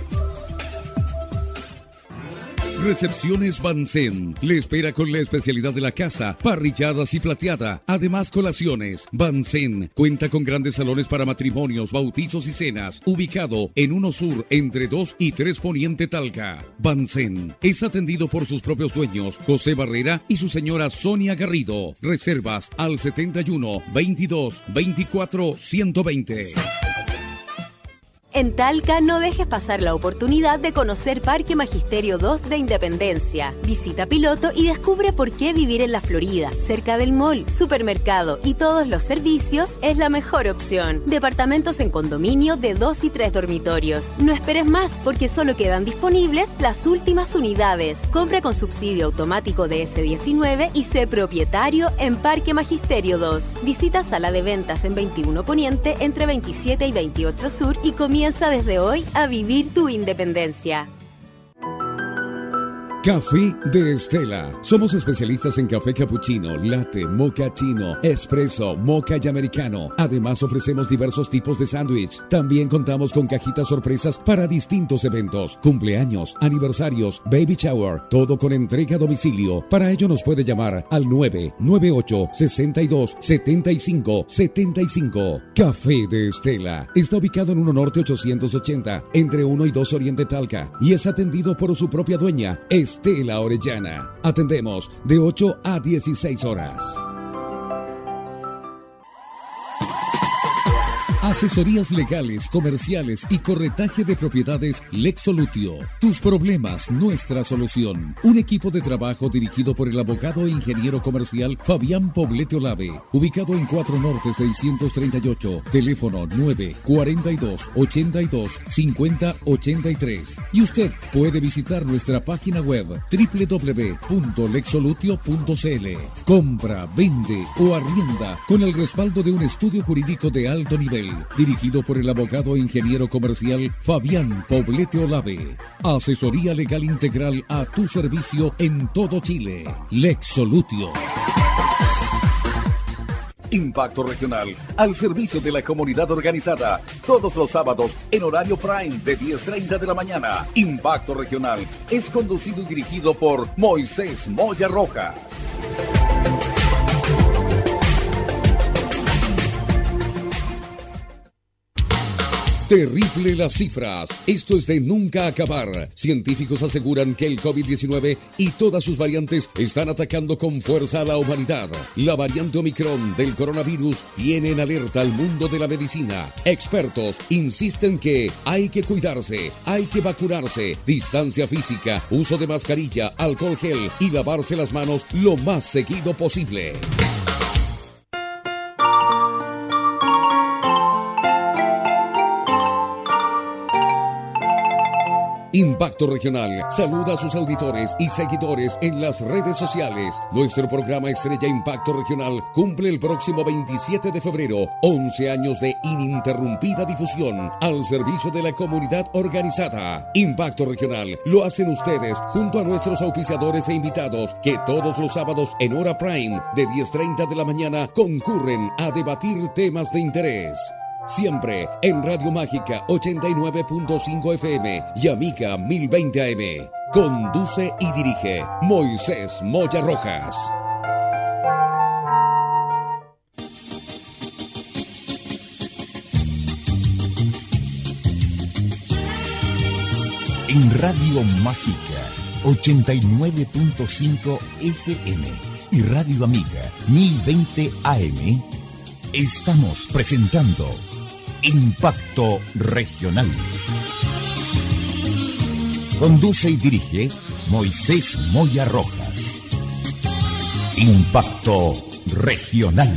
Recepciones Bansen le espera con la especialidad de la casa, parrilladas y plateada, además colaciones. Bansen cuenta con grandes salones para matrimonios, bautizos y cenas, ubicado en 1 Sur entre 2 y 3 Poniente Talca. Bansen es atendido por sus propios dueños, José Barrera y su señora Sonia Garrido. Reservas al 71 22 24 120. En Talca no dejes pasar la oportunidad de conocer Parque Magisterio 2 de Independencia. Visita piloto y descubre por qué vivir en la Florida, cerca del mall, supermercado y todos los servicios es la mejor opción. Departamentos en condominio de 2 y 3 dormitorios. No esperes más porque solo quedan disponibles las últimas unidades. Compra con subsidio automático de S19 y sé propietario en Parque Magisterio 2. Visita sala de ventas en 21 Poniente entre 27 y 28 Sur y comienza desde hoy a vivir tu independencia. Café de Estela. Somos especialistas en café cappuccino, latte, mocha chino, espresso, mocha y americano. Además ofrecemos diversos tipos de sándwich. También contamos con cajitas sorpresas para distintos eventos, cumpleaños, aniversarios, baby shower, todo con entrega a domicilio. Para ello nos puede llamar al 998 62 75 75. Café de Estela. Está ubicado en 1 Norte 880, entre 1 y 2 Oriente Talca, y es atendido por su propia dueña, Estela Orellana. Atendemos de 8 a 16 horas. Asesorías legales, comerciales y corretaje de propiedades Lexolutio. Tus problemas, nuestra solución. Un equipo de trabajo dirigido por el abogado e ingeniero comercial Fabián Poblete Olave. Ubicado en 4 Norte 638. Teléfono 942 82 50 83. Y usted puede visitar nuestra página web www.lexolutio.cl. Compra, vende o arrienda con el respaldo de un estudio jurídico de alto nivel. Dirigido por el abogado e ingeniero comercial Fabián Poblete Olave. Asesoría legal integral a tu servicio en todo Chile. Lexolutio. Impacto Regional, al servicio de la comunidad organizada. Todos los sábados en horario prime de 10:30 de la mañana. Impacto Regional es conducido y dirigido por Moisés Moya Rojas. Terrible las cifras. Esto es de nunca acabar. Científicos aseguran que el COVID-19 y todas sus variantes están atacando con fuerza a la humanidad. La variante Omicron del coronavirus tiene en alerta al mundo de la medicina. Expertos insisten que hay que cuidarse, hay que vacunarse, distancia física, uso de mascarilla, alcohol gel y lavarse las manos lo más seguido posible. Impacto Regional saluda a sus auditores y seguidores en las redes sociales. Nuestro programa Estrella Impacto Regional cumple el próximo 27 de febrero 11 años de ininterrumpida difusión al servicio de la comunidad organizada. Impacto Regional lo hacen ustedes junto a nuestros auspiciadores e invitados que todos los sábados en hora prime de 10:30 de la mañana concurren a debatir temas de interés. Siempre en Radio Mágica 89.5 FM y Amiga 1020 AM. Conduce y dirige Moisés Moya Rojas. En Radio Mágica 89.5 FM y Radio Amiga 1020 AM estamos presentando Impacto Regional. Conduce y dirige Moisés Moya Rojas. Impacto Regional.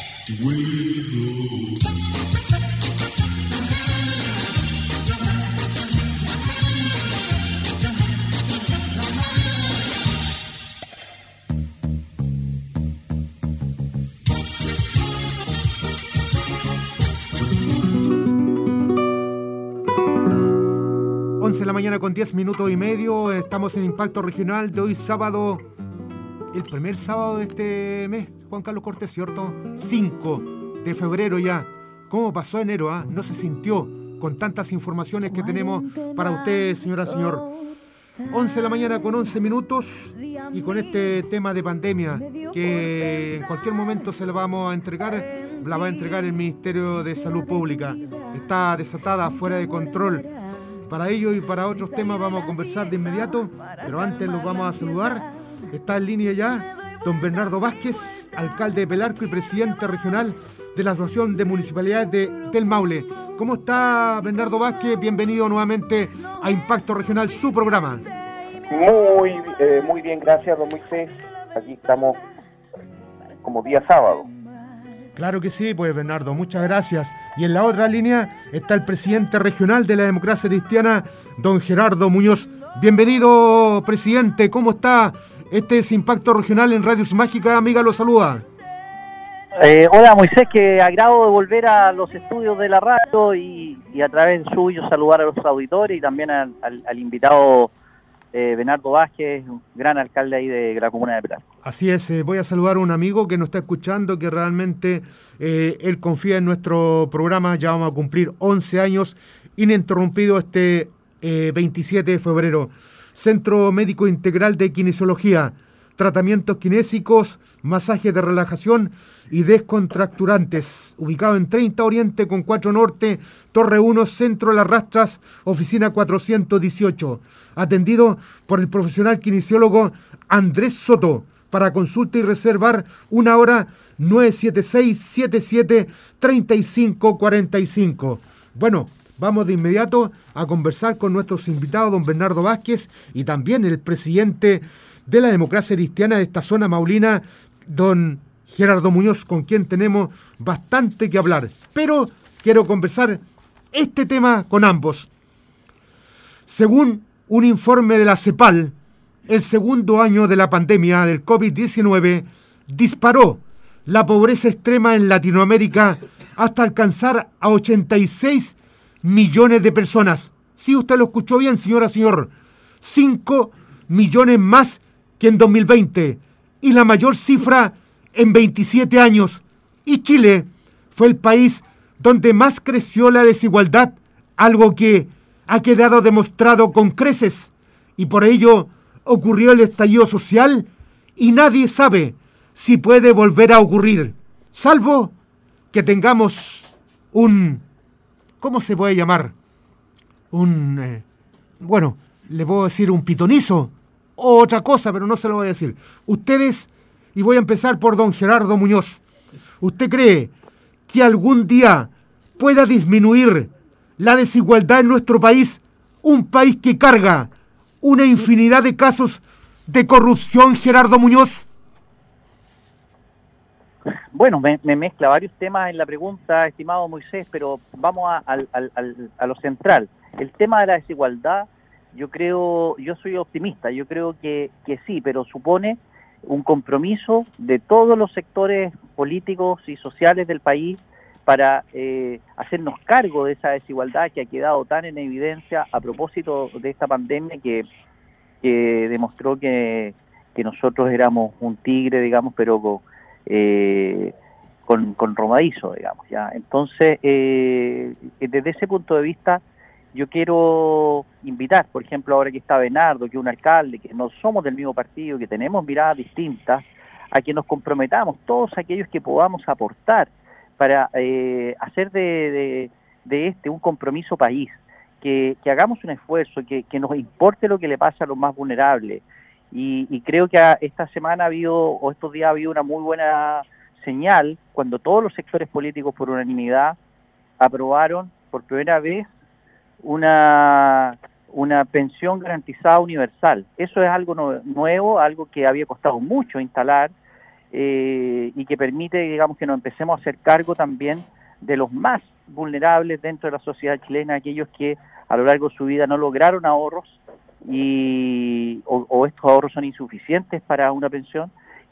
De la mañana con 10 minutos y medio. Estamos en Impacto Regional de hoy sábado, el primer sábado de este mes, Juan Carlos Cortés, ¿cierto? 5 de febrero ya. ¿Cómo pasó enero? No se sintió con tantas informaciones que tenemos para usted, señora, señor. 11 de la mañana con 11 minutos y con este tema de pandemia que en cualquier momento se la vamos a entregar, la va a entregar el Ministerio de Salud Pública. Está desatada, fuera de control. Para ello y para otros temas vamos a conversar de inmediato, pero antes los vamos a saludar. Está en línea ya don Bernardo Vázquez, alcalde de Pelarco y presidente regional de la Asociación de Municipalidades del Maule. ¿Cómo está, Bernardo Vázquez? Bienvenido nuevamente a Impacto Regional, su programa. Muy bien, gracias, don Moisés. Aquí estamos como día sábado. Claro que sí, pues Bernardo, muchas gracias. Y en la otra línea está el presidente regional de la Democracia Cristiana, don Gerardo Muñoz. Bienvenido, presidente, ¿cómo está? Este es Impacto Regional en Radio Mágica, amiga, lo saluda. Hola Moisés, qué agrado de volver a los estudios de la radio y a través suyo saludar a los auditores y también al invitado Bernardo Vázquez, un gran alcalde ahí de la comuna de Pelarco. Así es, voy a saludar a un amigo que nos está escuchando, que realmente él confía en nuestro programa. Ya vamos a cumplir 11 años ininterrumpido este 27 de febrero. Centro Médico Integral de Kinesiología, tratamientos kinésicos, masajes de relajación y descontracturantes, ubicado en 30 Oriente con 4 Norte, Torre 1, Centro Las Rastras, oficina 418. Atendido por el profesional kinesiólogo Andrés Soto. Para consulta y reservar una hora, 976-77-3545. Bueno, vamos de inmediato a conversar con nuestros invitados, don Bernardo Vázquez, y también el presidente de la Democracia Cristiana de esta zona maulina, don Gerardo Muñoz, con quien tenemos bastante que hablar. Pero quiero conversar este tema con ambos. Según un informe de la CEPAL, el segundo año de la pandemia del COVID-19 disparó la pobreza extrema en Latinoamérica hasta alcanzar a 86 millones de personas. Sí, usted lo escuchó bien, señora, señor. 5 millones más que en 2020 y la mayor cifra en 27 años. Y Chile fue el país donde más creció la desigualdad, algo que ha quedado demostrado con creces, y por ello ocurrió el estallido social y nadie sabe si puede volver a ocurrir, salvo que tengamos un ¿cómo se puede llamar? Bueno, le puedo decir un pitonizo o otra cosa, pero no se lo voy a decir. Ustedes, y voy a empezar por don Gerardo Muñoz, ¿usted cree que algún día pueda disminuir la desigualdad en nuestro país? Un país que carga una infinidad de casos de corrupción, Gerardo Muñoz. Bueno, me mezcla varios temas en la pregunta, estimado Moisés, pero vamos a lo central. El tema de la desigualdad, yo soy optimista, yo creo que sí, pero supone un compromiso de todos los sectores políticos y sociales del país para hacernos cargo de esa desigualdad que ha quedado tan en evidencia a propósito de esta pandemia que demostró que nosotros éramos un tigre, digamos, pero con romadizo, digamos, ya. Entonces, desde ese punto de vista, yo quiero invitar, por ejemplo, ahora que está Bernardo, que es un alcalde, que no somos del mismo partido, que tenemos miradas distintas, a que nos comprometamos todos aquellos que podamos aportar para hacer de este un compromiso país, que hagamos un esfuerzo, que nos importe lo que le pasa a los más vulnerables. Y creo que esta semana estos días ha habido una muy buena señal cuando todos los sectores políticos por unanimidad aprobaron por primera vez una pensión garantizada universal. Eso es algo nuevo, algo que había costado mucho instalar y que permite, digamos, que nos empecemos a hacer cargo también de los más vulnerables dentro de la sociedad chilena, aquellos que a lo largo de su vida no lograron ahorros o estos ahorros son insuficientes para una pensión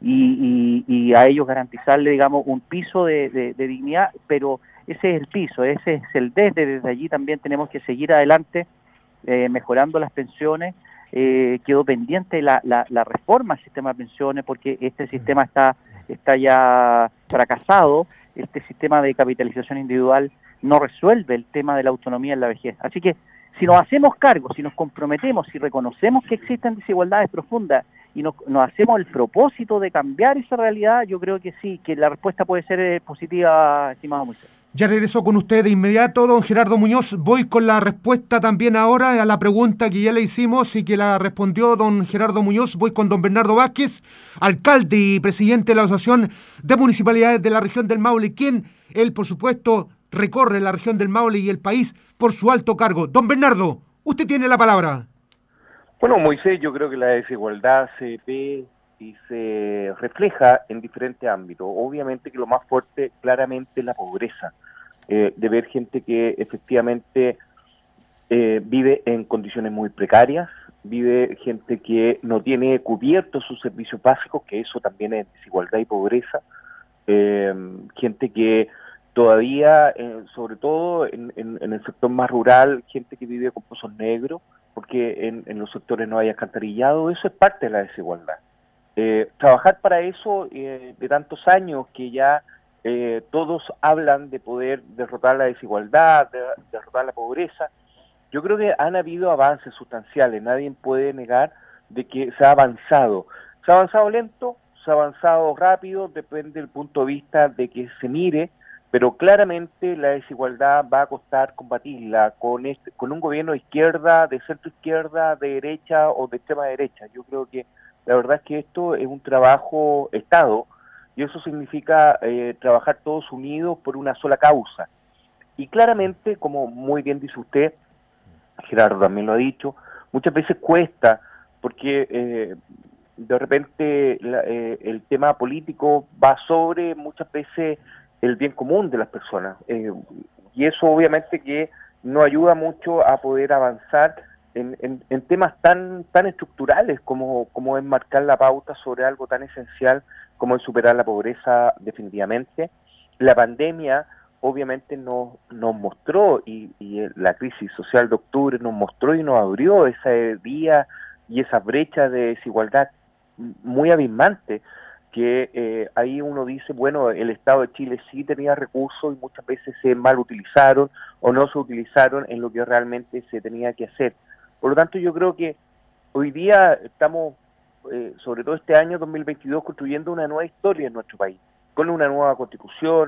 y a ellos garantizarle, digamos, un piso de dignidad, pero ese es el piso, ese es el desde allí también tenemos que seguir adelante mejorando las pensiones. Quedó pendiente la reforma al sistema de pensiones porque este sistema está ya fracasado. Este sistema de capitalización individual no resuelve el tema de la autonomía en la vejez. Así que si nos hacemos cargo, si nos comprometemos, si reconocemos que existen desigualdades profundas y nos hacemos el propósito de cambiar esa realidad, yo creo que sí, que la respuesta puede ser positiva, estimado Moisés. Ya regreso con usted de inmediato, don Gerardo Muñoz. Voy con la respuesta también ahora a la pregunta que ya le hicimos y que la respondió don Gerardo Muñoz. Voy con don Bernardo Vázquez, alcalde y presidente de la Asociación de Municipalidades de la región del Maule, quien él, por supuesto, recorre la región del Maule y el país por su alto cargo. Don Bernardo, usted tiene la palabra. Bueno, Moisés, yo creo que la desigualdad se ve y se refleja en diferentes ámbitos. Obviamente que lo más fuerte claramente es la pobreza, de ver gente que efectivamente vive en condiciones muy precarias, vive gente que no tiene cubiertos sus servicios básicos, que eso también es desigualdad y pobreza, gente que todavía, sobre todo en el sector más rural, gente que vive con pozos negros, porque en los sectores no hay alcantarillado, eso es parte de la desigualdad. Trabajar para eso de tantos años que ya todos hablan de poder derrotar la desigualdad, derrotar la pobreza. Yo creo que han habido avances sustanciales, nadie puede negar de que se ha avanzado. Se ha avanzado lento, se ha avanzado rápido, depende del punto de vista de que se mire, pero claramente la desigualdad va a costar combatirla con un gobierno de izquierda, de centro izquierda, de derecha o de extrema derecha. Yo creo que la verdad es que esto es un trabajo Estado y eso significa trabajar todos unidos por una sola causa. Y claramente, como muy bien dice usted, Gerardo también lo ha dicho, muchas veces cuesta porque de repente el tema político va sobre muchas veces el bien común de las personas y eso obviamente que no ayuda mucho a poder avanzar en temas tan estructurales como es marcar la pauta sobre algo tan esencial como es superar la pobreza definitivamente. La pandemia obviamente nos mostró y la crisis social de octubre nos mostró y nos abrió esa vía y esa brecha de desigualdad muy abismante que ahí uno dice, bueno, el Estado de Chile sí tenía recursos y muchas veces se mal utilizaron o no se utilizaron en lo que realmente se tenía que hacer. Por lo tanto, yo creo que hoy día estamos, sobre todo este año 2022, construyendo una nueva historia en nuestro país, con una nueva constitución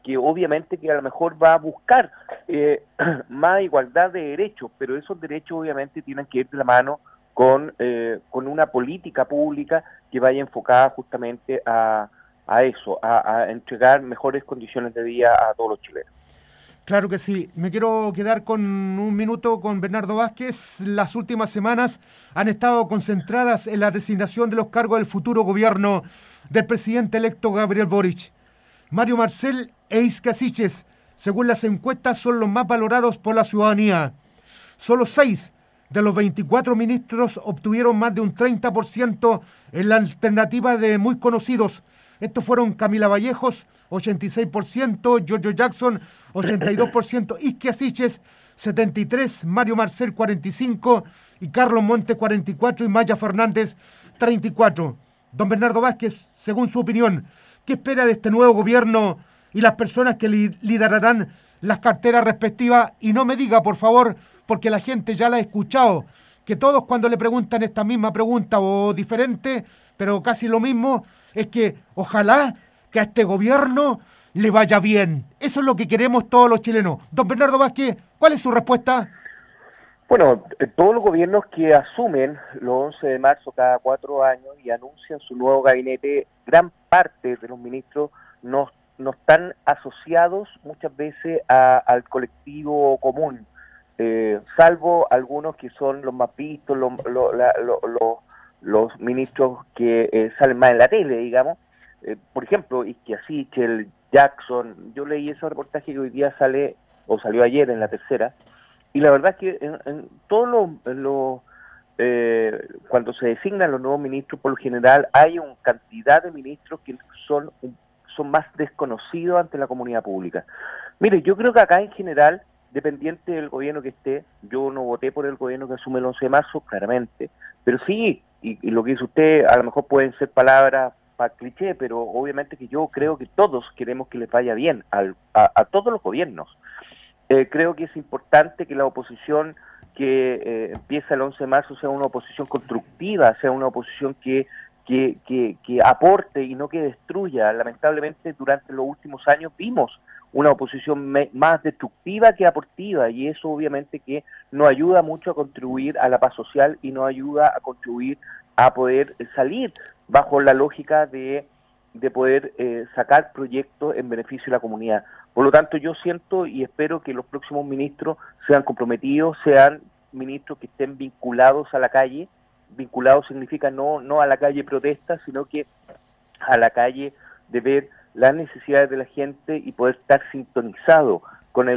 que obviamente que a lo mejor va a buscar más igualdad de derechos, pero esos derechos obviamente tienen que ir de la mano con una política pública que vaya enfocada justamente a eso, a entregar mejores condiciones de vida a todos los chilenos. Claro que sí. Me quiero quedar con un minuto con Bernardo Vázquez. Las últimas semanas han estado concentradas en la designación de los cargos del futuro gobierno del presidente electo Gabriel Boric. Mario Marcel e Isquia Siches, según las encuestas, son los más valorados por la ciudadanía. Solo 6 de los 24 ministros obtuvieron más de un 30% en la alternativa de muy conocidos. Estos fueron Camila Vallejos, 86%, Giorgio Jackson, 82%, Isquia Siches, 73%, Mario Marcel, 45%, y Carlos Montes, 44%, y Maya Fernández, 34%. Don Bernardo Vázquez, según su opinión, ¿qué espera de este nuevo gobierno y las personas que liderarán las carteras respectivas? Y no me diga, por favor, porque la gente ya la ha escuchado, que todos cuando le preguntan esta misma pregunta o diferente, pero casi lo mismo, es que ojalá que a este gobierno le vaya bien. Eso es lo que queremos todos los chilenos. Don Bernardo Vázquez, ¿cuál es su respuesta? Bueno, todos los gobiernos que asumen los 11 de marzo cada 4 años y anuncian su nuevo gabinete, gran parte de los ministros no están asociados muchas veces al colectivo común, salvo algunos que son los más vistos, los ministros que salen más en la tele, digamos. Por ejemplo, Isquia Sichel, Jackson. Yo leí ese reportaje que hoy día salió ayer en La Tercera, y la verdad es que en todos cuando se designan los nuevos ministros, por lo general hay una cantidad de ministros que son más desconocidos ante la comunidad pública. Mire, yo creo que acá en general, dependiente del gobierno que esté, yo no voté por el gobierno que asume el 11 de marzo, claramente, pero sí, y lo que dice usted, a lo mejor pueden ser palabras para cliché, pero obviamente que yo creo que todos queremos que les vaya bien a todos los gobiernos. Creo que es importante que la oposición que empieza el 11 de marzo sea una oposición constructiva, sea una oposición que aporte y no que destruya. Lamentablemente durante los últimos años vimos una oposición más destructiva que aportiva, y eso obviamente que no ayuda mucho a contribuir a la paz social y no ayuda a contribuir a poder salir bajo la lógica de poder sacar proyectos en beneficio de la comunidad. Por lo tanto, yo siento y espero que los próximos ministros sean comprometidos, sean ministros que estén vinculados a la calle. Vinculados significa no a la calle protesta, sino que a la calle de ver las necesidades de la gente y poder estar sintonizado con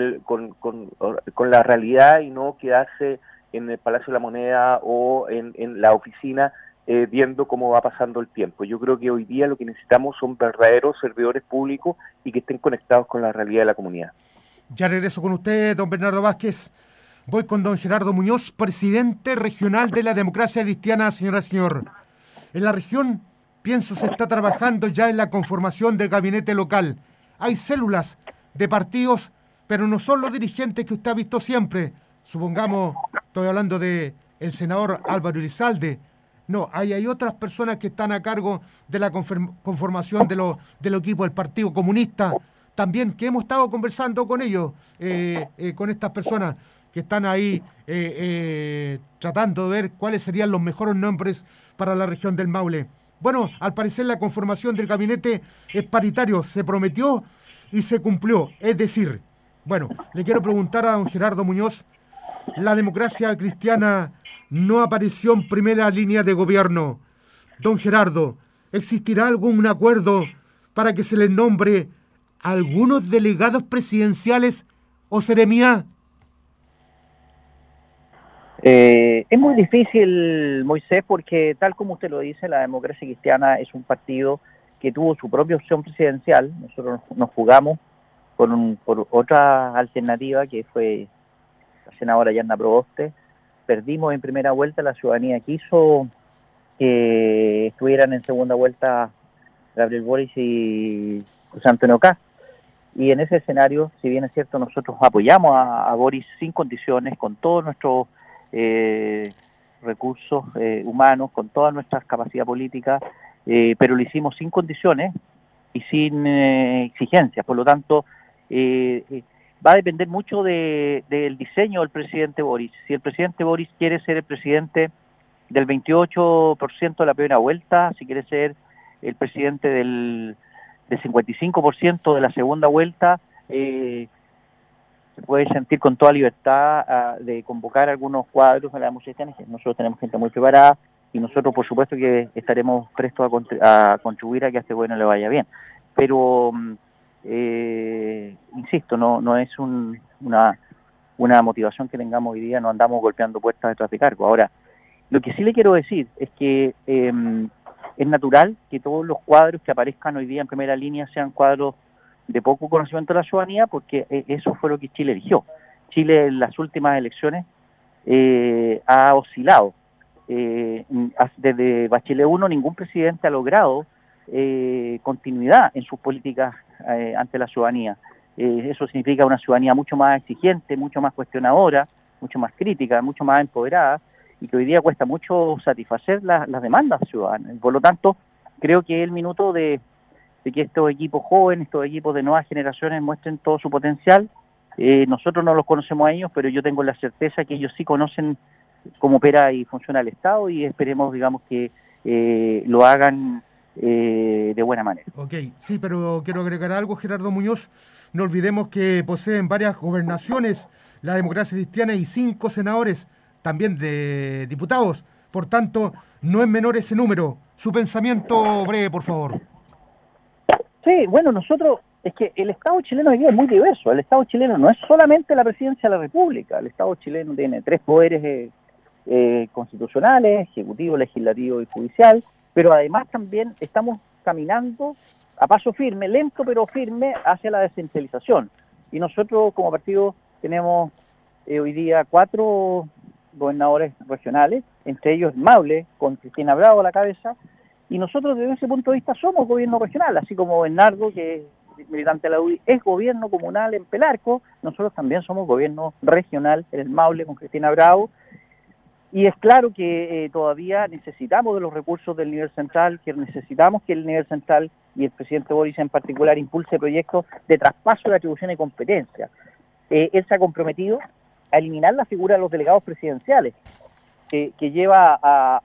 la realidad y no quedarse en el Palacio de la Moneda o en la oficina viendo cómo va pasando el tiempo. Yo creo que hoy día lo que necesitamos son verdaderos servidores públicos y que estén conectados con la realidad de la comunidad. Ya regreso con usted, don Bernardo Vázquez. Voy con don Gerardo Muñoz, presidente regional de la Democracia Cristiana. Señora, señor, en la región, pienso, se está trabajando ya en la conformación del gabinete local. Hay células de partidos, pero no son los dirigentes que usted ha visto siempre. Supongamos, estoy hablando de el senador Álvaro Elizalde. No, hay otras personas que están a cargo de la conformación del equipo del Partido Comunista. También que hemos estado conversando con ellos, con estas personas que están ahí tratando de ver cuáles serían los mejores nombres para la región del Maule. Bueno, al parecer la conformación del gabinete es paritario, se prometió y se cumplió. Es decir, bueno, le quiero preguntar a don Gerardo Muñoz, la Democracia Cristiana no apareció en primera línea de gobierno. Don Gerardo, ¿existirá algún acuerdo para que se les nombre a algunos delegados presidenciales o seremía? Es muy difícil, Moisés, porque tal como usted lo dice, la Democracia Cristiana es un partido que tuvo su propia opción presidencial. Nosotros nos jugamos por otra alternativa que fue la senadora Yarna Proboste. Perdimos en primera vuelta, la ciudadanía quiso que estuvieran en segunda vuelta Gabriel Boric y José Antonio Kast. Y en ese escenario, si bien es cierto, nosotros apoyamos a Boric sin condiciones, con todos nuestros recursos humanos, con toda nuestra capacidad política, pero lo hicimos sin condiciones y sin exigencias. Por lo tanto, va a depender mucho del diseño del presidente Boric. Si el presidente Boric quiere ser el presidente del 28% de la primera vuelta, si quiere ser el presidente del 55% de la segunda vuelta, se puede sentir con toda libertad de convocar algunos cuadros a la democracia cristiana. Nosotros tenemos gente muy preparada y nosotros, por supuesto, que estaremos prestos a contribuir a que a este gobierno le vaya bien. Pero, insisto, no es una motivación que tengamos hoy día, no andamos golpeando puertas detrás de cargo. Ahora, lo que sí le quiero decir es que es natural que todos los cuadros que aparezcan hoy día en primera línea sean cuadros de poco conocimiento de la ciudadanía, porque eso fue lo que Chile eligió. Chile en las últimas elecciones ha oscilado. Desde Bachelet 1 ningún presidente ha logrado continuidad en sus políticas ante la ciudadanía. Eso significa una ciudadanía mucho más exigente, mucho más cuestionadora, mucho más crítica, mucho más empoderada, y que hoy día cuesta mucho satisfacer las demandas ciudadanas. Por lo tanto, creo que es el minuto de que estos equipos jóvenes, estos equipos de nuevas generaciones muestren todo su potencial. Nosotros no los conocemos a ellos, pero yo tengo la certeza que ellos sí conocen cómo opera y funciona el Estado, y esperemos, digamos, que lo hagan de buena manera. Ok, sí, pero quiero agregar algo, Gerardo Muñoz. No olvidemos que poseen varias gobernaciones la democracia cristiana y 5 senadores, también de diputados. Por tanto, no es menor ese número. Su pensamiento breve, por favor. Sí, bueno, es que el Estado chileno hoy día es muy diverso. El Estado chileno no es solamente la presidencia de la República. El Estado chileno tiene 3 poderes constitucionales, ejecutivo, legislativo y judicial, pero además también estamos caminando a paso firme, lento pero firme, hacia la descentralización. Y nosotros como partido tenemos hoy día 4 gobernadores regionales, entre ellos Maule, con Cristina Bravo a la cabeza, y nosotros desde ese punto de vista somos gobierno regional, así como Bernardo, que es militante de la UDI, es gobierno comunal en Pelarco, nosotros también somos gobierno regional en el Maule con Cristina Bravo, y es claro que todavía necesitamos de los recursos del nivel central, que necesitamos que el nivel central y el presidente Boric en particular impulse proyectos de traspaso de atribución y competencia. Él se ha comprometido a eliminar la figura de los delegados presidenciales, que lleva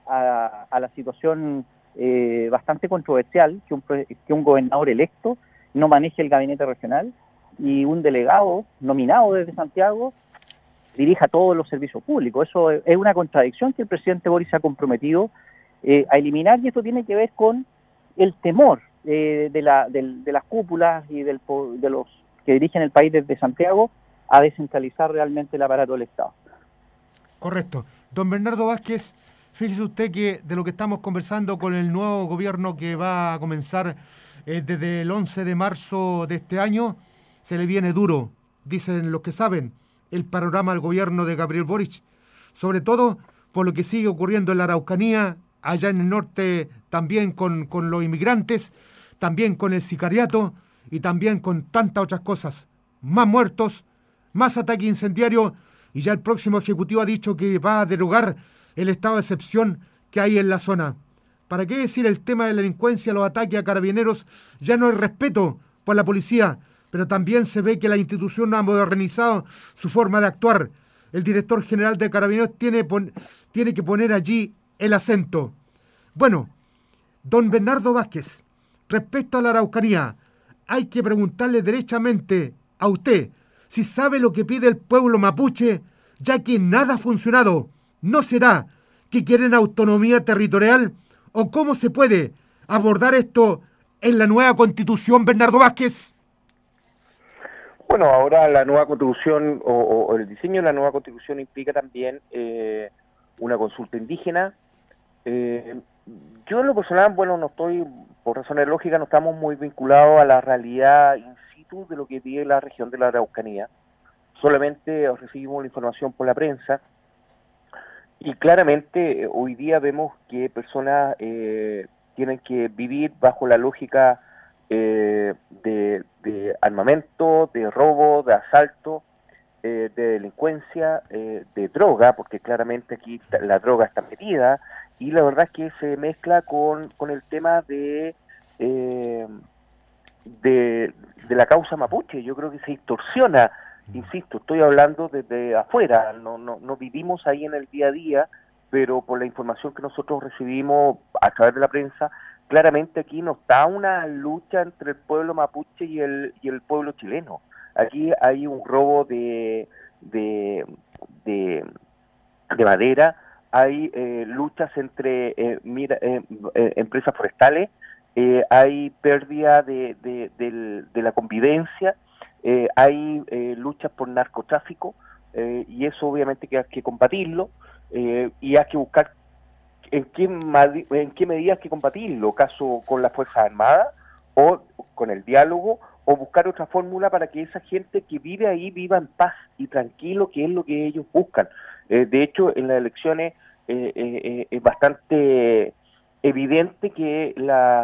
a la situación bastante controversial que un gobernador electo no maneje el gabinete regional y un delegado nominado desde Santiago dirija todos los servicios públicos. Eso es una contradicción que el presidente Boric se ha comprometido a eliminar, y esto tiene que ver con el temor de las cúpulas y de los que dirigen el país desde Santiago a descentralizar realmente el aparato del Estado. Correcto. Don Bernardo Vázquez, fíjese usted que de lo que estamos conversando con el nuevo gobierno que va a comenzar desde el 11 de marzo de este año, se le viene duro, dicen los que saben, el panorama al gobierno de Gabriel Boric, sobre todo por lo que sigue ocurriendo en la Araucanía, allá en el norte también con los inmigrantes, también con el sicariato y también con tantas otras cosas. Más muertos, más ataque incendiario, y ya el próximo ejecutivo ha dicho que va a derogar el estado de excepción que hay en la zona. ¿Para qué decir el tema de la delincuencia, los ataques a carabineros? Ya no hay respeto por la policía, pero también se ve que la institución no ha modernizado su forma de actuar. El director general de Carabineros tiene que poner allí el acento. Bueno, don Bernardo Vázquez, respecto a la Araucanía, hay que preguntarle derechamente a usted si sabe lo que pide el pueblo mapuche, ya que nada ha funcionado. ¿No será que quieren autonomía territorial? ¿O cómo se puede abordar esto en la nueva Constitución, Bernardo Vázquez? Bueno, ahora la nueva Constitución o el diseño de la nueva Constitución implica también una consulta indígena. Yo en lo personal, bueno, no estoy, por razones lógicas, no estamos muy vinculados a la realidad in situ de lo que vive la región de la Araucanía. Solamente recibimos la información por la prensa y claramente hoy día vemos que personas tienen que vivir bajo la lógica de armamento, de robo, de asalto, de delincuencia, de droga, porque claramente aquí la droga está metida, y la verdad es que se mezcla con el tema de de la causa mapuche. Yo creo que se distorsiona, insisto, estoy hablando desde afuera, no vivimos ahí en el día a día, pero por la información que nosotros recibimos a través de la prensa, claramente aquí no está una lucha entre el pueblo mapuche y el pueblo chileno. Aquí hay un robo de madera, hay luchas entre empresas forestales, hay pérdida de la convivencia, hay luchas por narcotráfico, y eso obviamente que hay que combatirlo, y hay que buscar en qué medida hay que combatirlo, caso con las Fuerzas Armadas o con el diálogo, o buscar otra fórmula para que esa gente que vive ahí viva en paz y tranquilo, que es lo que ellos buscan. De hecho, en las elecciones es bastante evidente que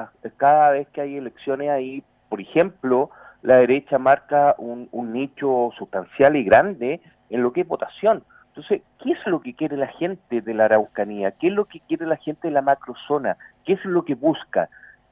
cada vez que hay elecciones ahí, por ejemplo, la derecha marca un nicho sustancial y grande en lo que es votación. Entonces, ¿qué es lo que quiere la gente de la Araucanía? ¿Qué es lo que quiere la gente de la macrozona? ¿Qué es lo que busca?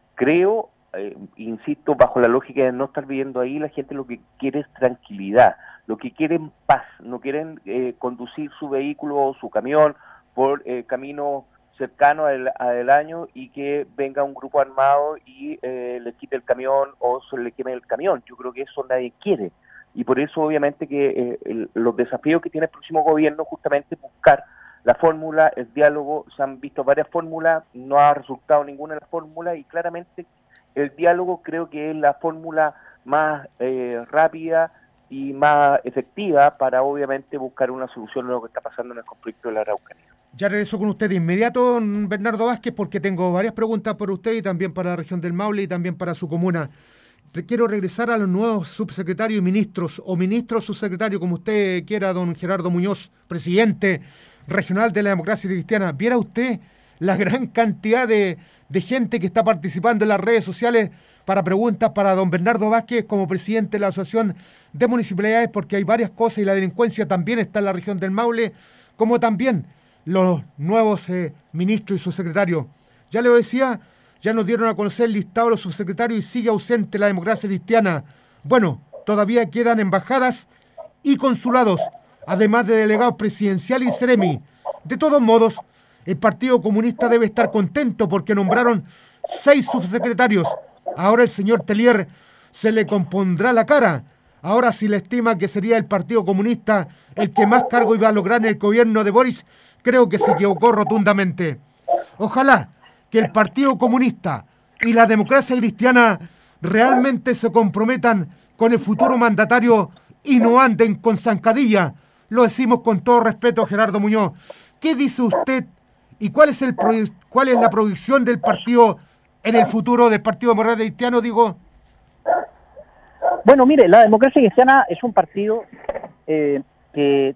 Creo, insisto, bajo la lógica de no estar viviendo ahí, la gente lo que quiere es tranquilidad, lo que quieren paz, no quieren conducir su vehículo o su camión por camino cercano al año y que venga un grupo armado y le quite el camión o se le queme el camión. Yo creo que eso nadie quiere. Y por eso obviamente que los desafíos que tiene el próximo gobierno justamente es buscar la fórmula, el diálogo. Se han visto varias fórmulas, no ha resultado ninguna de las fórmulas, y claramente el diálogo creo que es la fórmula más rápida y más efectiva para obviamente buscar una solución a lo que está pasando en el conflicto de la Araucanía. Ya regreso con usted de inmediato, don Bernardo Vázquez, porque tengo varias preguntas por usted y también para la región del Maule y también para su comuna. Quiero regresar a los nuevos subsecretarios y ministros, o ministros subsecretarios, como usted quiera, don Gerardo Muñoz, presidente regional de la Democracia Cristiana. ¿Viera usted la gran cantidad de gente que está participando en las redes sociales para preguntas para don Bernardo Vázquez como presidente de la Asociación de Municipalidades? Porque hay varias cosas y la delincuencia también está en la región del Maule, como también los nuevos ministros y subsecretarios. Ya le decía, ya nos dieron a conocer el listado de los subsecretarios y sigue ausente la Democracia Cristiana. Bueno, todavía quedan embajadas y consulados, además de delegados presidenciales y seremi. De todos modos, el Partido Comunista debe estar contento porque nombraron 6 subsecretarios. Ahora el señor Telier se le compondrá la cara. Ahora si le estima que sería el Partido Comunista el que más cargo iba a lograr en el gobierno de Boris, creo que se equivocó rotundamente. Ojalá que el Partido Comunista y la Democracia Cristiana realmente se comprometan con el futuro mandatario y no anden con zancadilla. Lo decimos con todo respeto, Gerardo Muñoz. ¿Qué dice usted y cuál es la proyección del partido en el futuro del Partido Democrático Cristiano, digo? Bueno, mire, la Democracia Cristiana es un partido que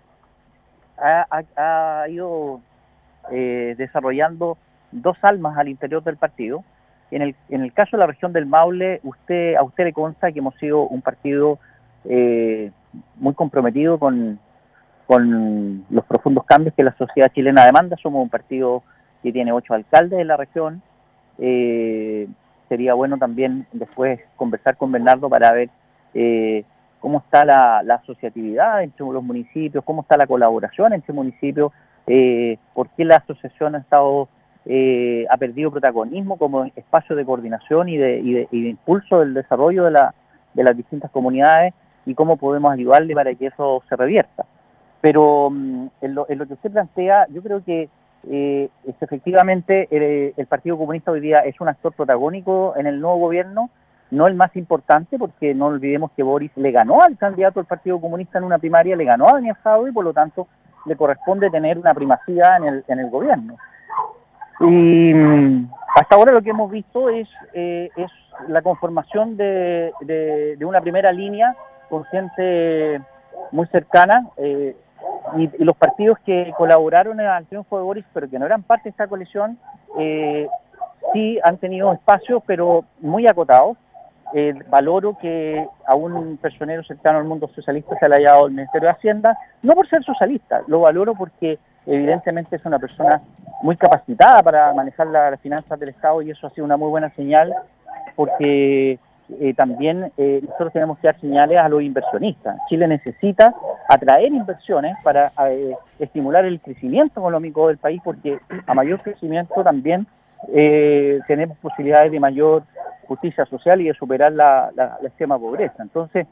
ha ido desarrollando 2 almas al interior del partido. En el caso de la región del Maule, a usted le consta que hemos sido un partido muy comprometido con los profundos cambios que la sociedad chilena demanda. Somos un partido que tiene 8 alcaldes en la región. Sería bueno también después conversar con Bernardo para ver cómo está la asociatividad entre los municipios, cómo está la colaboración entre municipios, por qué la asociación ha perdido protagonismo como espacio de coordinación y de impulso del desarrollo de las distintas comunidades, y cómo podemos ayudarle para que eso se revierta. Pero en lo que usted plantea, yo creo que efectivamente el Partido Comunista hoy día es un actor protagónico en el nuevo gobierno, no el más importante, porque no olvidemos que Boris le ganó al candidato del Partido Comunista en una primaria, le ganó a Daniel Jadwe, y por lo tanto le corresponde tener una primacía en el gobierno. Y hasta ahora lo que hemos visto es la conformación de una primera línea con gente muy cercana, y los partidos que colaboraron en el triunfo de Boris, pero que no eran parte de esta coalición, sí han tenido espacios, pero muy acotados. Valoro que a un personero cercano al mundo socialista se le haya dado el Ministerio de Hacienda, no por ser socialista, lo valoro porque evidentemente es una persona muy capacitada para manejar las finanzas del Estado, y eso ha sido una muy buena señal, porque también nosotros tenemos que dar señales a los inversionistas. Chile necesita atraer inversiones para estimular el crecimiento económico del país, porque a mayor crecimiento también tenemos posibilidades de mayor justicia social y de superar la extrema pobreza. Entonces,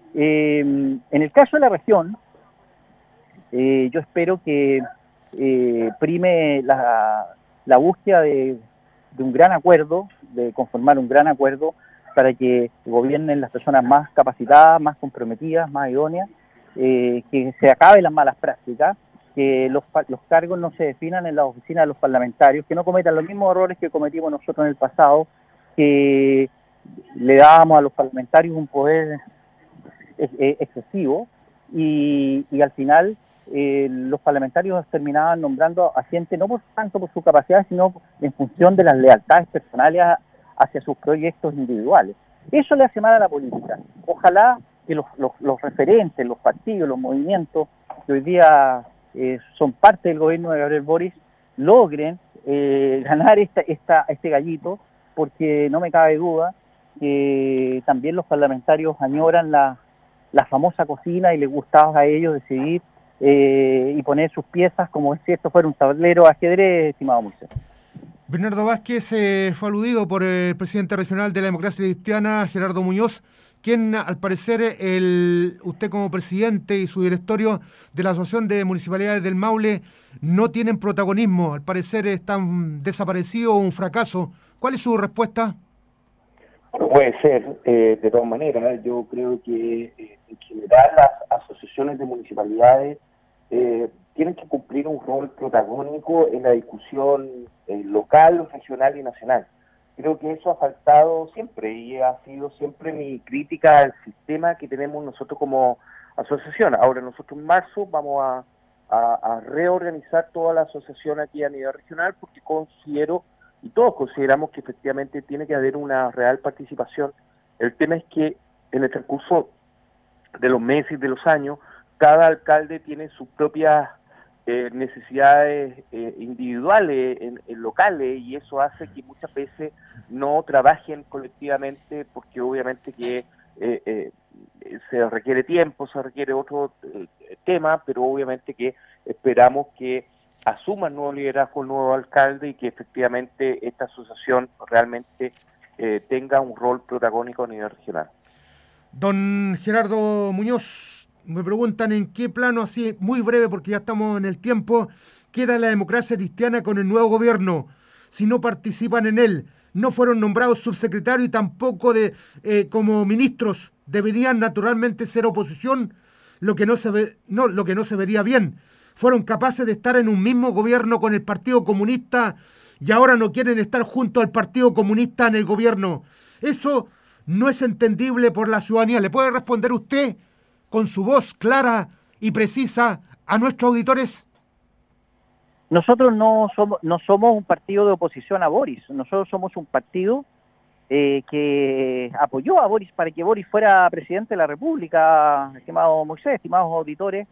en el caso de la región, yo espero que prime la búsqueda de un gran acuerdo, de conformar un gran acuerdo para que gobiernen las personas más capacitadas, más comprometidas, más idóneas, que se acaben las malas prácticas, que los cargos no se definan en las oficinas de los parlamentarios, que no cometan los mismos errores que cometimos nosotros en el pasado, que le dábamos a los parlamentarios un poder excesivo y al final los parlamentarios terminaban nombrando a gente no tanto por su capacidad, sino en función de las lealtades personales hacia sus proyectos individuales. Eso le hace mal a la política. Ojalá que los referentes, los partidos, los movimientos que hoy día son parte del gobierno de Gabriel Boric logren ganar este gallito, porque no me cabe duda que también los parlamentarios añoran la famosa cocina y les gustaba a ellos decidir y poner sus piezas como si esto fuera un tablero de ajedrez, estimado Moisés. Bernardo Vázquez fue aludido por el presidente regional de la Democracia Cristiana, Gerardo Muñoz, quien al parecer usted como presidente y su directorio de la Asociación de Municipalidades del Maule no tienen protagonismo, al parecer están desaparecidos, un fracaso. ¿Cuál es su respuesta? Bueno, puede ser, de todas maneras. Yo creo que en general las asociaciones de municipalidades tienen que cumplir un rol protagónico en la discusión local, regional y nacional. Creo que eso ha faltado siempre y ha sido siempre mi crítica al sistema que tenemos nosotros como asociación. Ahora nosotros en marzo vamos a reorganizar toda la asociación aquí a nivel regional, porque considero y todos consideramos que efectivamente tiene que haber una real participación. El tema es que en el transcurso de los meses y de los años, cada alcalde tiene sus propias necesidades individuales, en locales, y eso hace que muchas veces no trabajen colectivamente, porque obviamente que se requiere tiempo, se requiere otro tema, pero obviamente que esperamos que asuman nuevo liderazgo, el nuevo alcalde, y que efectivamente esta asociación realmente tenga un rol protagónico a nivel regional. Don Gerardo Muñoz, me preguntan en qué plano, así muy breve porque ya estamos en el tiempo, queda la Democracia Cristiana con el nuevo gobierno. Si no participan en él, no fueron nombrados subsecretarios y tampoco como ministros, deberían naturalmente ser oposición, lo que no se vería bien. Fueron capaces de estar en un mismo gobierno con el Partido Comunista y ahora no quieren estar junto al Partido Comunista en el gobierno. Eso no es entendible por la ciudadanía. ¿Le puede responder usted con su voz clara y precisa a nuestros auditores? Nosotros no somos un partido de oposición a Boris. Nosotros somos un partido que apoyó a Boris para que Boris fuera presidente de la República, estimado Moisés, estimados auditores.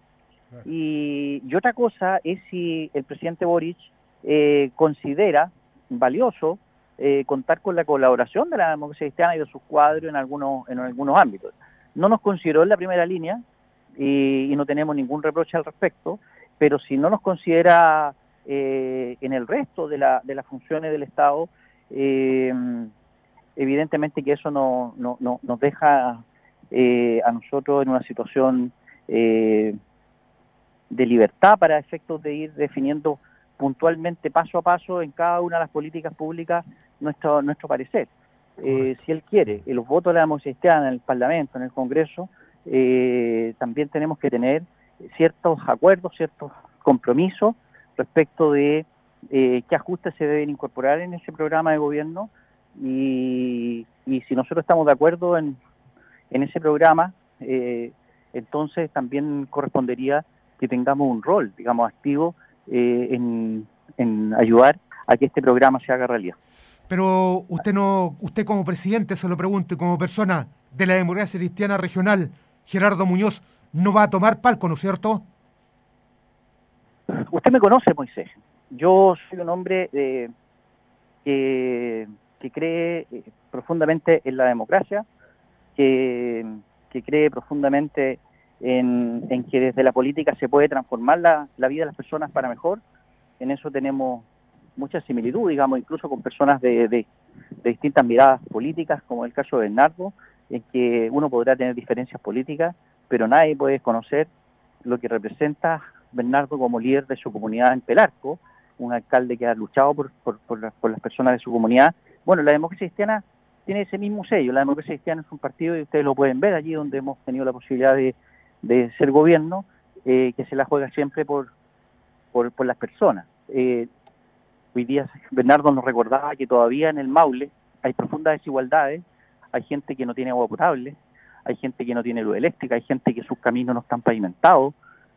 Y otra cosa es si el presidente Boric considera valioso contar con la colaboración de la Democracia Cristiana y de sus cuadros en algunos ámbitos. No nos consideró en la primera línea y no tenemos ningún reproche al respecto, pero si no nos considera en el resto de las funciones del Estado, evidentemente que eso nos deja a nosotros en una situación de libertad para efectos de ir definiendo puntualmente, paso a paso, en cada una de las políticas públicas nuestro parecer. Si él quiere, y los votos de la Democracia Cristiana en el Parlamento, en el Congreso, también tenemos que tener ciertos acuerdos, ciertos compromisos respecto de qué ajustes se deben incorporar en ese programa de gobierno, y si nosotros estamos de acuerdo en ese programa, entonces también correspondería que tengamos un rol, digamos, activo en ayudar a que este programa se haga realidad. Pero usted como presidente, se lo pregunto, y como persona de la Democracia Cristiana Regional, Gerardo Muñoz, no va a tomar palco, ¿no es cierto? Usted me conoce, Moisés. Yo soy un hombre que que cree profundamente en la democracia, que cree profundamente en que desde la política se puede transformar la vida de las personas para mejor. En eso tenemos mucha similitud, digamos, incluso con personas de distintas miradas políticas, como el caso de Bernardo, en que uno podrá tener diferencias políticas, pero nadie puede desconocer lo que representa Bernardo como líder de su comunidad en Pelarco, un alcalde que ha luchado por las personas de su comunidad. Bueno, la democracia cristiana tiene ese mismo sello. La democracia cristiana es un partido, y ustedes lo pueden ver allí donde hemos tenido la posibilidad de ser gobierno, que se la juega siempre por las personas. Hoy día Bernardo nos recordaba que todavía en el Maule hay profundas desigualdades, hay gente que no tiene agua potable, hay gente que no tiene luz eléctrica, hay gente que sus caminos no están pavimentados,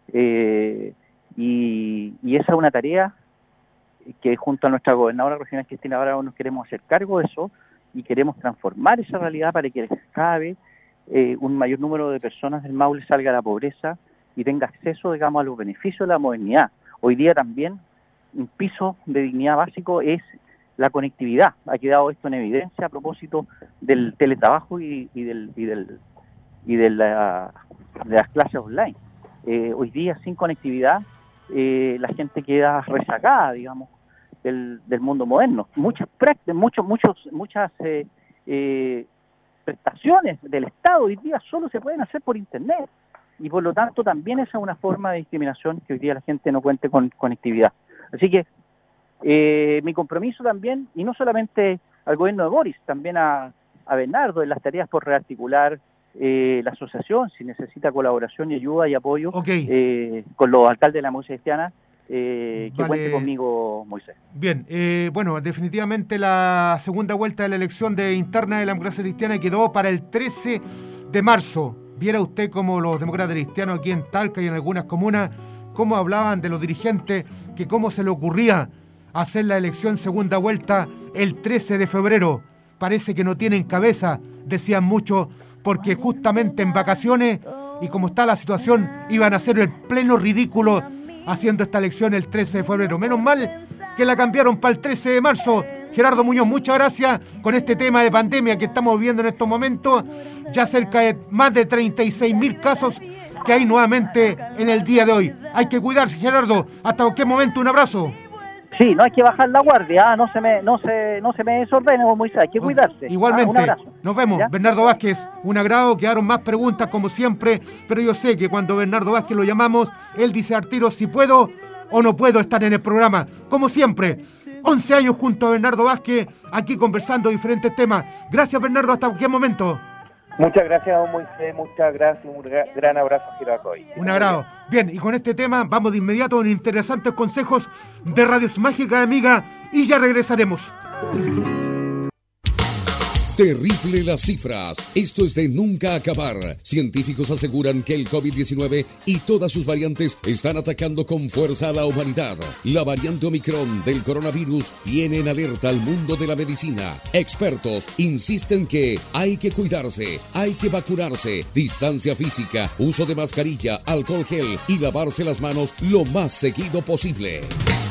y esa es una tarea que junto a nuestra gobernadora regional Cristina Bravo nos queremos hacer cargo de eso y queremos transformar esa realidad para que cada vez un mayor número de personas del Maule salga de la pobreza y tenga acceso, digamos, a los beneficios de la modernidad. Hoy día también un piso de dignidad básico es la conectividad. Ha quedado esto en evidencia a propósito del teletrabajo y de las clases online. Hoy día sin conectividad la gente queda rezagada, digamos, del mundo moderno. Muchas prestaciones del Estado hoy día solo se pueden hacer por Internet, y por lo tanto también esa es una forma de discriminación, que hoy día la gente no cuente con conectividad. Así que mi compromiso también, y no solamente al gobierno de Boris, también a Bernardo en las tareas por rearticular la asociación, si necesita colaboración y ayuda y apoyo, con los alcaldes de la democracia cristiana, que cuente conmigo, Moisés. Bien, bueno, definitivamente la segunda vuelta de la elección interna de la democracia cristiana quedó para el 13 de marzo. Viera usted cómo los demócratas cristianos aquí en Talca y en algunas comunas, cómo hablaban de los dirigentes, que cómo se le ocurría hacer la elección segunda vuelta el 13 de febrero. Parece que no tienen cabeza, decían muchos, porque justamente en vacaciones y como está la situación, iban a hacer el pleno ridículo haciendo esta elección el 13 de febrero. Menos mal que la cambiaron para el 13 de marzo. Gerardo Muñoz, muchas gracias con este tema de pandemia que estamos viviendo en estos momentos. Ya cerca de más de 36.000 casos que hay nuevamente en el día de hoy. Hay que cuidarse, Gerardo. Hasta cualquier momento, un abrazo. Sí, no hay que bajar la guardia, no se me desordene, Moisés, hay que cuidarse. Igualmente, un abrazo. Nos vemos. ¿Ya? Bernardo Vázquez, un agrado, quedaron más preguntas como siempre, pero yo sé que cuando Bernardo Vázquez lo llamamos, él dice al tiro si puedo o no puedo estar en el programa. Como siempre, 11 años junto a Bernardo Vázquez, aquí conversando diferentes temas. Gracias, Bernardo, hasta cualquier momento. Muchas gracias, don Moisés, muchas gracias, un gran abrazo a Gerardo. Un agrado. Bien, y con este tema vamos de inmediato con interesantes consejos de Radios Mágica, amiga, y ya regresaremos. Terrible las cifras. Esto es de nunca acabar. Científicos aseguran que el COVID-19 y todas sus variantes están atacando con fuerza a la humanidad. La variante Omicron del coronavirus tiene en alerta al mundo de la medicina. Expertos insisten que hay que cuidarse, hay que vacunarse, distancia física, uso de mascarilla, alcohol gel y lavarse las manos lo más seguido posible.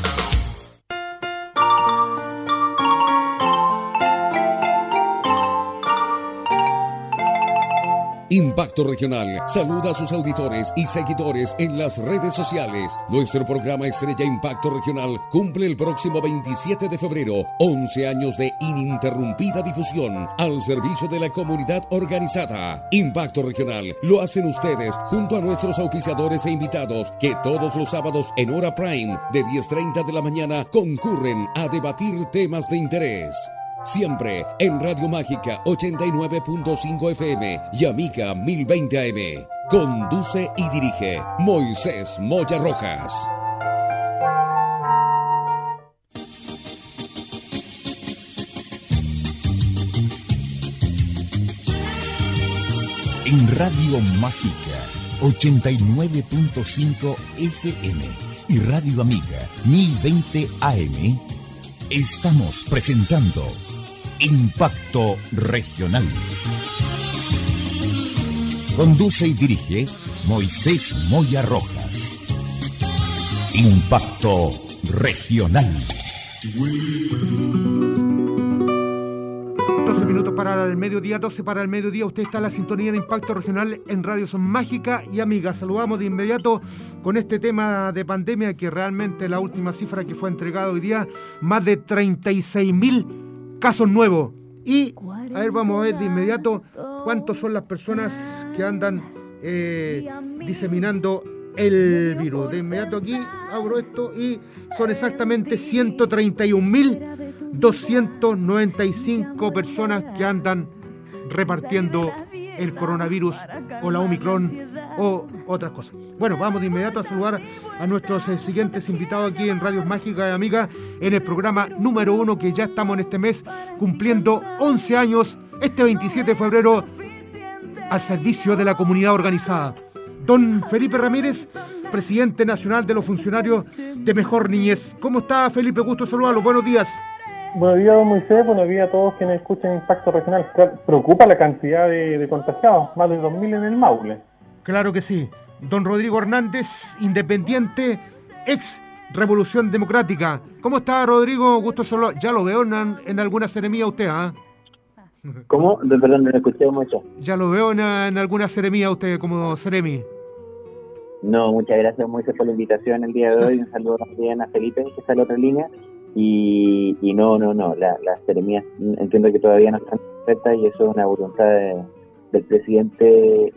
Impacto Regional saluda a sus auditores y seguidores en las redes sociales. Nuestro programa estrella Impacto Regional cumple el próximo 27 de febrero 11 años de ininterrumpida difusión al servicio de la comunidad organizada. Impacto Regional lo hacen ustedes junto a nuestros auspiciadores e invitados que todos los sábados en hora prime de 10:30 de la mañana concurren a debatir temas de interés. Siempre en Radio Mágica 89.5 FM y Amiga 1020 AM. Conduce y dirige Moisés Moya Rojas. En Radio Mágica 89.5 FM y Radio Amiga 1020 AM estamos presentando Impacto Regional. Conduce y dirige Moisés Moya Rojas. Impacto Regional. minutos para el mediodía, 12 para el mediodía. Usted está en la sintonía de Impacto Regional en Radio Son Mágica y Amiga. Saludamos de inmediato con este tema de pandemia, que realmente la última cifra que fue entregada hoy día, más de 36.000 casos nuevos. Y, a ver, vamos a ver de inmediato cuántos son las personas que andan diseminando el virus. De inmediato aquí abro esto y son exactamente 131.295 personas que andan repartiendo el coronavirus o la Omicron o otras cosas. Bueno, vamos de inmediato a saludar a nuestros siguientes invitados aquí en Radio Mágica y Amiga, en el programa número 1, que ya estamos en este mes cumpliendo 11 años, este 27 de febrero, al servicio de la comunidad organizada. Don Felipe Ramírez, presidente nacional de los funcionarios de Mejor Niñez. ¿Cómo está, Felipe? Gusto saludarlo. Buenos días. Buenos días, don Moisés. Buenos días a todos quienes escuchan Impacto Regional. Preocupa la cantidad de contagiados, más de 2.000 en el Maule. Claro que sí. Don Rodrigo Hernández, independiente, ex Revolución Democrática. ¿Cómo está, Rodrigo? Gusto saludarlo. Ya lo veo en alguna seremía usted, ¿ah? ¿Cómo? Perdón, no lo escuché mucho. Ya lo veo en alguna seremía usted como seremi. No, muchas gracias, Moisés, por la invitación el día de hoy. Un saludo también a Felipe, que está en la otra línea. Y no, las seremías entiendo que todavía no están perfectas y eso es una voluntad del presidente,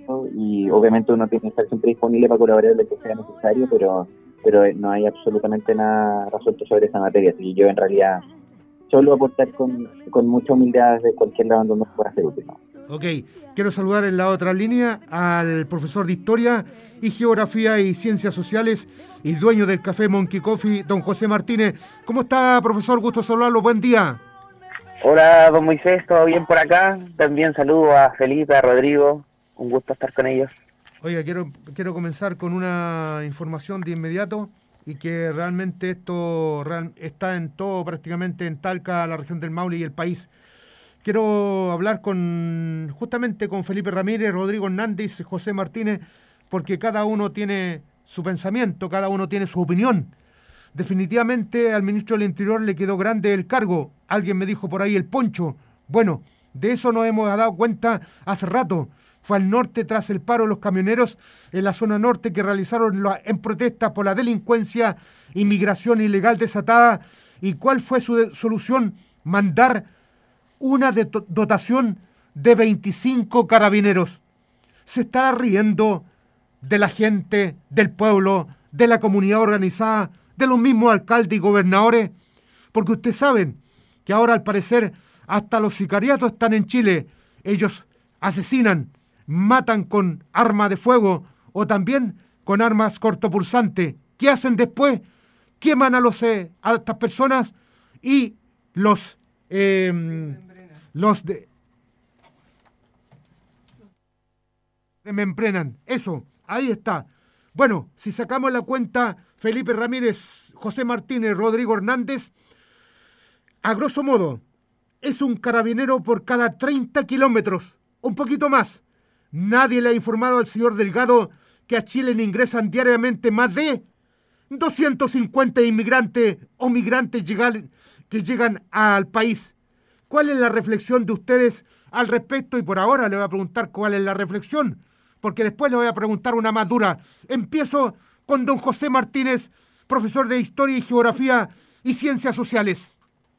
y obviamente uno tiene que estar siempre disponible para colaborar en lo que sea necesario, pero no hay absolutamente nada resuelto sobre esa materia. Así que yo en realidad solo aportar con mucha humildad de cualquier lado donde pueda ser útil, ¿no? Ok, quiero saludar en la otra línea al profesor de Historia y Geografía y Ciencias Sociales y dueño del Café Monkey Coffee, don José Martínez. ¿Cómo está, profesor? Gusto saludarlo, buen día. Hola, don Moisés, ¿todo bien por acá? También saludo a Felipe, a Rodrigo, un gusto estar con ellos. Oiga, quiero comenzar con una información de inmediato, y que realmente esto está en todo, prácticamente en Talca, la región del Maule y el país. Quiero hablar justamente con Felipe Ramírez, Rodrigo Hernández, José Martínez, porque cada uno tiene su pensamiento, cada uno tiene su opinión. Definitivamente al ministro del Interior le quedó grande el cargo. Alguien me dijo por ahí el poncho. Bueno, de eso nos hemos dado cuenta hace rato. Fue al norte tras el paro de los camioneros en la zona norte que realizaron en protesta por la delincuencia, inmigración ilegal desatada. ¿Y cuál fue su solución? Mandar una dotación de 25 carabineros. Se estará riendo de la gente, del pueblo, de la comunidad organizada, de los mismos alcaldes y gobernadores, porque ustedes saben que ahora al parecer hasta los sicariatos están en Chile. Ellos asesinan, matan con arma de fuego o también con armas cortopulsantes. ¿Qué hacen después? Queman a estas personas y los memprenan. Eso, ahí está. Bueno, si sacamos la cuenta, Felipe Ramírez, José Martínez, Rodrigo Hernández, a grosso modo, es un carabinero por cada 30 kilómetros, un poquito más. Nadie le ha informado al señor Delgado que a Chile le ingresan diariamente más de 250 inmigrantes o migrantes que llegan al país. ¿Cuál es la reflexión de ustedes al respecto? Y por ahora le voy a preguntar cuál es la reflexión, porque después le voy a preguntar una más dura. Empiezo con don José Martínez, profesor de Historia y Geografía y Ciencias Sociales.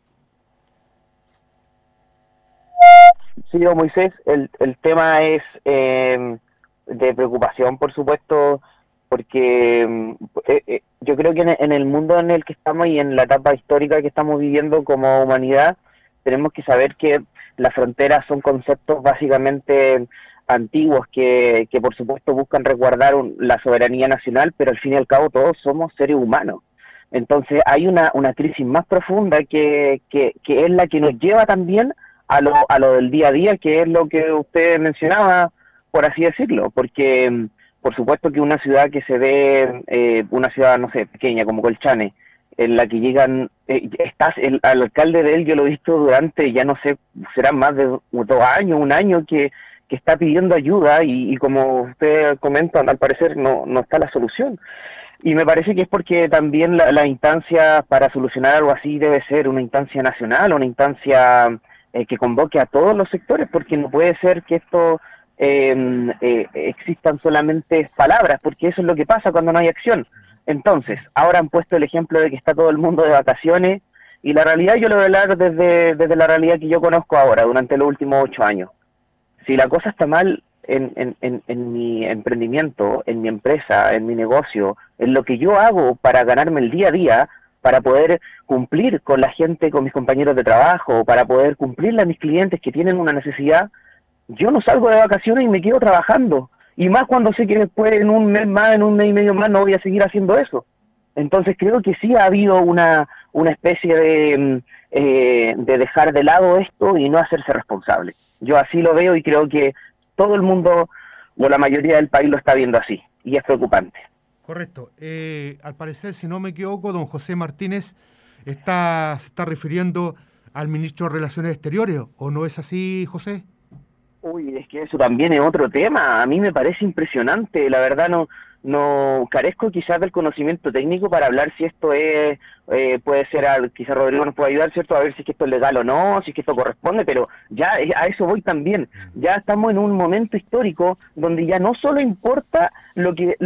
Sí, don Moisés, el tema es de preocupación, por supuesto, porque yo creo que en el mundo en el que estamos y en la etapa histórica que estamos viviendo como humanidad, tenemos que saber que las fronteras son conceptos básicamente antiguos que por supuesto buscan resguardar la soberanía nacional, pero al fin y al cabo todos somos seres humanos. Entonces hay una crisis más profunda que es la que nos lleva también a lo del día a día, que es lo que usted mencionaba, por así decirlo, porque por supuesto que una ciudad que se ve, una ciudad, no sé, pequeña como Colchane, en la que llegan, al alcalde de él yo lo he visto durante, ya no sé, serán más de 2 años, 1 año, que está pidiendo ayuda y como usted comenta, al parecer no está la solución. Y me parece que es porque también la instancia para solucionar algo así debe ser una instancia nacional, una instancia que convoque a todos los sectores, porque no puede ser que esto existan solamente palabras, porque eso es lo que pasa cuando no hay acción. Entonces, ahora han puesto el ejemplo de que está todo el mundo de vacaciones, y la realidad yo lo voy a hablar desde la realidad que yo conozco ahora, durante los últimos 8 años. Si la cosa está mal en mi emprendimiento, en mi empresa, en mi negocio, en lo que yo hago para ganarme el día a día, para poder cumplir con la gente, con mis compañeros de trabajo, para poder cumplirle a mis clientes que tienen una necesidad, yo no salgo de vacaciones y me quedo trabajando. Y más cuando sé que después, en un mes más, en un mes y medio más, no voy a seguir haciendo eso. Entonces creo que sí ha habido una especie de dejar de lado esto y no hacerse responsable. Yo así lo veo y creo que todo el mundo, o la mayoría del país, lo está viendo así. Y es preocupante. Correcto. Al parecer, si no me equivoco, don José Martínez se está refiriendo al ministro de Relaciones Exteriores, ¿o no es así, José? Uy, es que eso también es otro tema. A mí me parece impresionante. La verdad no carezco quizás del conocimiento técnico para hablar si esto es puede ser, quizás Rodrigo nos puede ayudar, ¿cierto? A ver si es que esto es legal o no, si es que esto corresponde, pero ya a eso voy también. Ya estamos en un momento histórico donde ya no solo importa lo que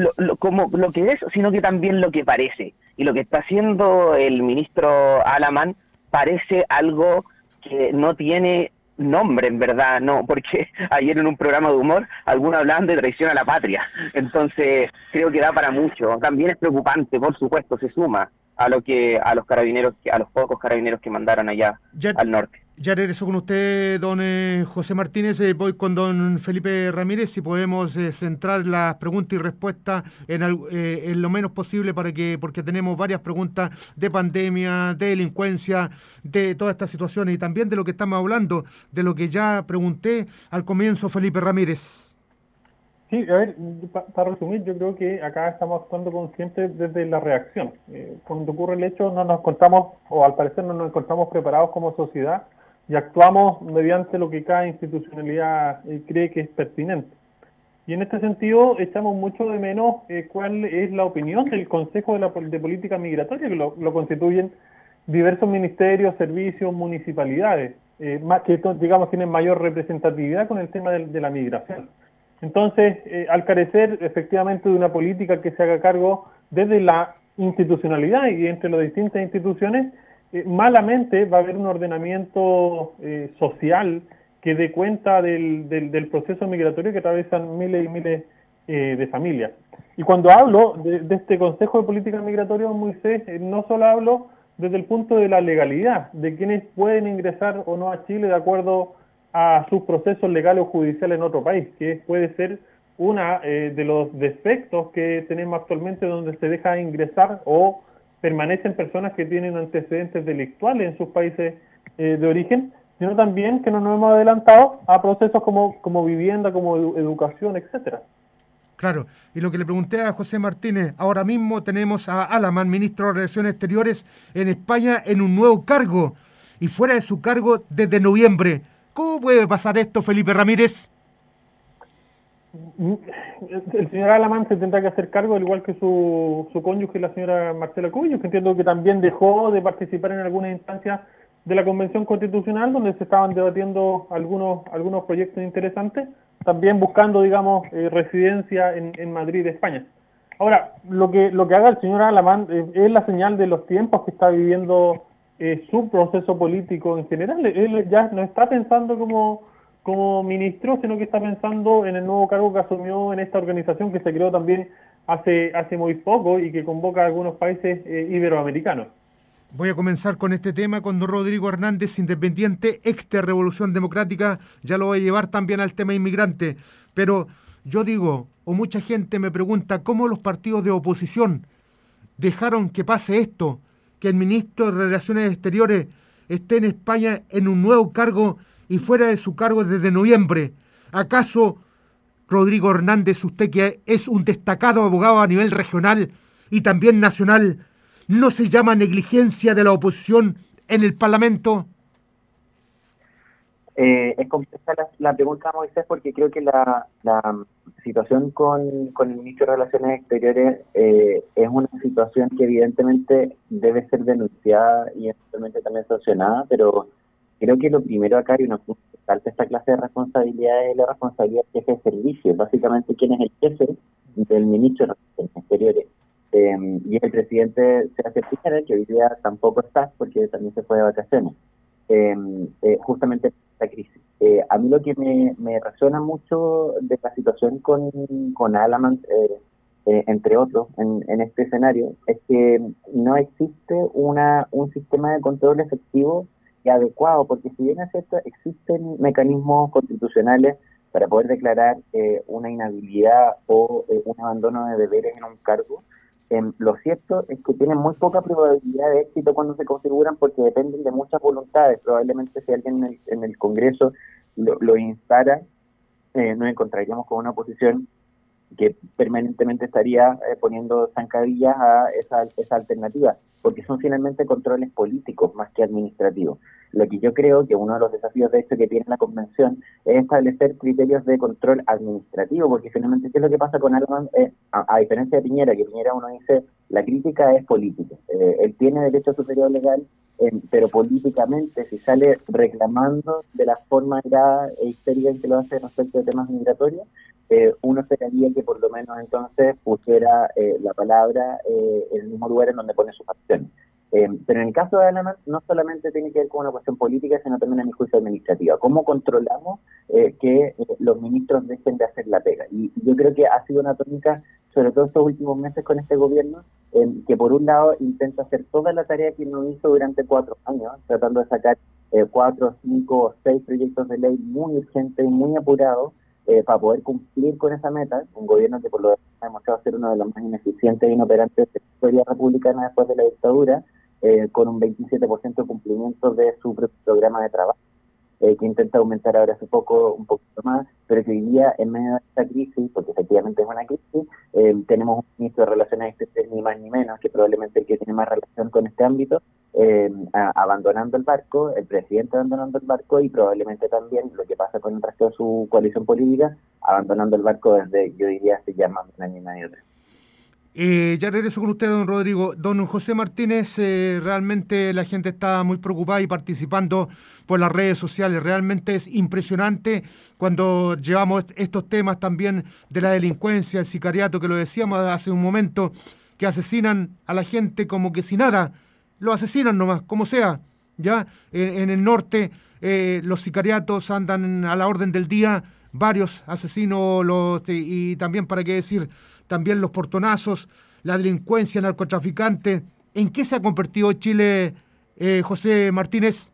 es, sino que también lo que parece. Y lo que está haciendo el ministro Alamán parece algo que no tiene nombre, en verdad, no, porque ayer en un programa de humor algunos hablaban de traición a la patria, entonces creo que da para mucho. También es preocupante, por supuesto, se suma a los carabineros, a los pocos carabineros que mandaron allá al norte. Ya regreso con usted, don José Martínez. Voy con don Felipe Ramírez, si podemos centrar las preguntas y respuestas en lo menos posible, porque tenemos varias preguntas de pandemia, de delincuencia, de todas estas situaciones y también de lo que estamos hablando, de lo que ya pregunté al comienzo, Felipe Ramírez. Sí, a ver, para resumir, yo creo que acá estamos actuando siempre desde la reacción. Cuando ocurre el hecho no nos encontramos, o al parecer no nos encontramos preparados como sociedad, y actuamos mediante lo que cada institucionalidad cree que es pertinente. Y en este sentido echamos mucho de menos cuál es la opinión del Consejo de Política Migratoria, que lo constituyen diversos ministerios, servicios, municipalidades, más que digamos tienen mayor representatividad con el tema de la migración. Entonces, al carecer efectivamente de una política que se haga cargo desde la institucionalidad y entre las distintas instituciones, malamente va a haber un ordenamiento social que dé cuenta del proceso migratorio que atraviesan miles y miles de familias. Y cuando hablo de este Consejo de Política Migratoria, Moisés, no solo hablo desde el punto de la legalidad, de quienes pueden ingresar o no a Chile de acuerdo a sus procesos legales o judiciales en otro país, que puede ser una de los defectos que tenemos actualmente, donde se deja ingresar o permanecen personas que tienen antecedentes delictuales en sus países de origen, sino también que no nos hemos adelantado a procesos como vivienda, como educación, etcétera. Claro, y lo que le pregunté a José Martínez, ahora mismo tenemos a Alamán, ministro de Relaciones Exteriores en España, en un nuevo cargo, y fuera de su cargo desde noviembre. ¿Cómo puede pasar esto, Felipe Ramírez? El señor Alamán se tendrá que hacer cargo, al igual que su cónyuge, la señora Marcela Cubillos, que entiendo que también dejó de participar en algunas instancias de la Convención Constitucional, donde se estaban debatiendo algunos proyectos interesantes, también buscando, digamos, residencia en Madrid, España. Ahora, lo que haga el señor Alamán es la señal de los tiempos que está viviendo su proceso político en general. Él ya no está pensando como ministro, sino que está pensando en el nuevo cargo que asumió en esta organización que se creó también hace muy poco y que convoca a algunos países iberoamericanos. Voy a comenzar con este tema con don Rodrigo Hernández, independiente, ex de Revolución Democrática. Ya lo voy a llevar también al tema inmigrante. Pero yo digo, o mucha gente me pregunta, ¿cómo los partidos de oposición dejaron que pase esto? Que el ministro de Relaciones Exteriores esté en España en un nuevo cargo y fuera de su cargo desde noviembre. ¿Acaso, Rodrigo Hernández, usted que es un destacado abogado a nivel regional y también nacional, no se llama negligencia de la oposición en el Parlamento? Es compleja la pregunta, Moisés, porque creo que la situación con el ministro de Relaciones Exteriores es una situación que evidentemente debe ser denunciada y eventualmente también sancionada, pero Creo que lo primero acá, y uno salta esta clase de responsabilidades, es la responsabilidad del jefe de servicio, básicamente quién es el jefe del ministro de Relaciones Exteriores. Y es el presidente Sebastián Piñera, que hoy día tampoco está porque también se fue de vacaciones. Justamente esta crisis. A mí lo que me resuena mucho de la situación con Alamant, entre otros, en este escenario, es que no existe un sistema de control efectivo y adecuado, porque si bien es cierto, existen mecanismos constitucionales para poder declarar una inhabilidad o un abandono de deberes en un cargo. Lo cierto es que tienen muy poca probabilidad de éxito cuando se configuran porque dependen de muchas voluntades. Probablemente si alguien en el Congreso lo instara, nos encontraríamos con una oposición que permanentemente estaría poniendo zancadillas a esa alternativa, porque son finalmente controles políticos más que administrativos. Lo que yo creo que uno de los desafíos de hecho que tiene la Convención es establecer criterios de control administrativo, porque finalmente ¿qué es lo que pasa con Alamant? A diferencia de Piñera, que Piñera uno dice, la crítica es política, él tiene derecho a su periodo legal, pero políticamente si sale reclamando de la forma grave e histérica en que lo hace respecto de temas migratorios, uno esperaría que por lo menos entonces pusiera la palabra en el mismo lugar en donde pone sus acciones. Pero en el caso de Alamant no solamente tiene que ver con una cuestión política, sino también a mi juicio administrativa. ¿Cómo controlamos que los ministros dejen de hacer la pega? Y yo creo que ha sido una tónica, sobre todo estos últimos meses con este gobierno, que por un lado intenta hacer toda la tarea que no hizo durante 4 años, tratando de sacar 4, 5 o 6 proyectos de ley muy urgentes y muy apurados, para poder cumplir con esa meta, un gobierno que por lo demás ha demostrado ser uno de los más ineficientes e inoperantes de la historia republicana después de la dictadura, con un 27% de cumplimiento de su programa de trabajo, que intenta aumentar ahora hace poco un poquito más, pero que hoy día en medio de esta crisis, porque efectivamente es una crisis, tenemos un ministro de Relaciones Exteriores ni más ni menos, que probablemente el que tiene más relación con este ámbito, abandonando el barco, el presidente abandonando el barco y probablemente también lo que pasa con el resto de su coalición política, abandonando el barco desde, yo diría, hace ya más de un año y medio. Ya regreso con usted, don Rodrigo. Don José Martínez, realmente la gente está muy preocupada y participando por las redes sociales. Realmente es impresionante cuando llevamos estos temas también de la delincuencia, el sicariato, que lo decíamos hace un momento, que asesinan a la gente como que si nada, lo asesinan nomás, como sea. Ya en el norte los sicariatos andan a la orden del día, varios asesinos, y también, para qué decir, también los portonazos, la delincuencia, el narcotraficante. ¿En qué se ha convertido Chile, José Martínez?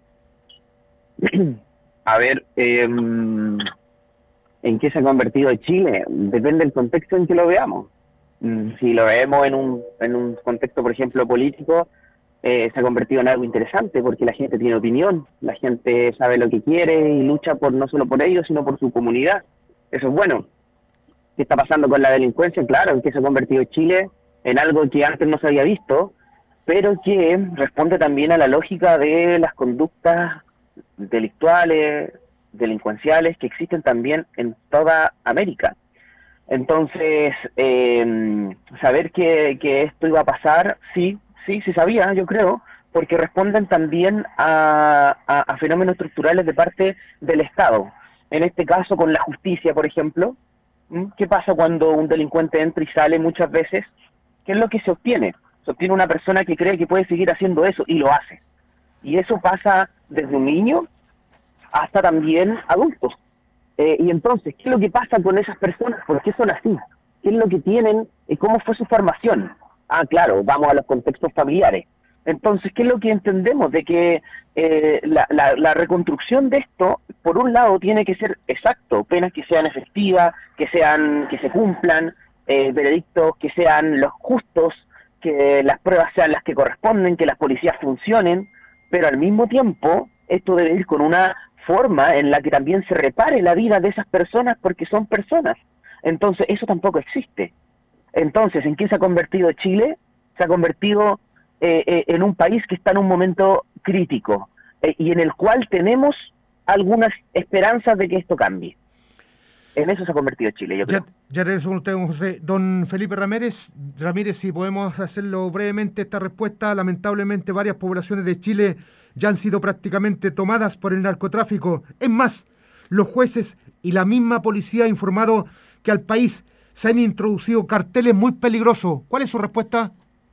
A ver, ¿en qué se ha convertido Chile? Depende del contexto en que lo veamos. Si lo vemos en un contexto, por ejemplo, político, se ha convertido en algo interesante porque la gente tiene opinión, la gente sabe lo que quiere y lucha no solo por ellos, sino por su comunidad. Eso es bueno. ¿Qué está pasando con la delincuencia? Claro, en qué se ha convertido Chile en algo que antes no se había visto, pero que responde también a la lógica de las conductas delictuales, delincuenciales, que existen también en toda América. Entonces, saber que esto iba a pasar, sí sabía, yo creo, porque responden también a fenómenos estructurales de parte del Estado. En este caso, con la justicia, por ejemplo, ¿qué pasa cuando un delincuente entra y sale muchas veces? ¿Qué es lo que se obtiene? Se obtiene una persona que cree que puede seguir haciendo eso y lo hace. Y eso pasa desde un niño hasta también adultos. Y entonces, ¿qué es lo que pasa con esas personas? ¿Por qué son así? ¿Qué es lo que tienen y cómo fue su formación? Claro, vamos a los contextos familiares. Entonces, ¿qué es lo que entendemos? De que la reconstrucción de esto, por un lado, tiene que ser exacto, penas que sean efectivas, que se cumplan, veredictos que sean los justos, que las pruebas sean las que corresponden, que las policías funcionen, pero al mismo tiempo, esto debe ir con una forma en la que también se repare la vida de esas personas porque son personas. Entonces, eso tampoco existe. Entonces, ¿en qué se ha convertido Chile? Se ha convertido en un país que está en un momento crítico y en el cual tenemos algunas esperanzas de que esto cambie. En eso se ha convertido Chile, yo creo. Ya regreso con usted, don José. Don Felipe Ramírez, si podemos hacerlo brevemente, esta respuesta. Lamentablemente, varias poblaciones de Chile ya han sido prácticamente tomadas por el narcotráfico. Es más, los jueces y la misma policía han informado que al país se han introducido carteles muy peligrosos. ¿Cuál es su respuesta?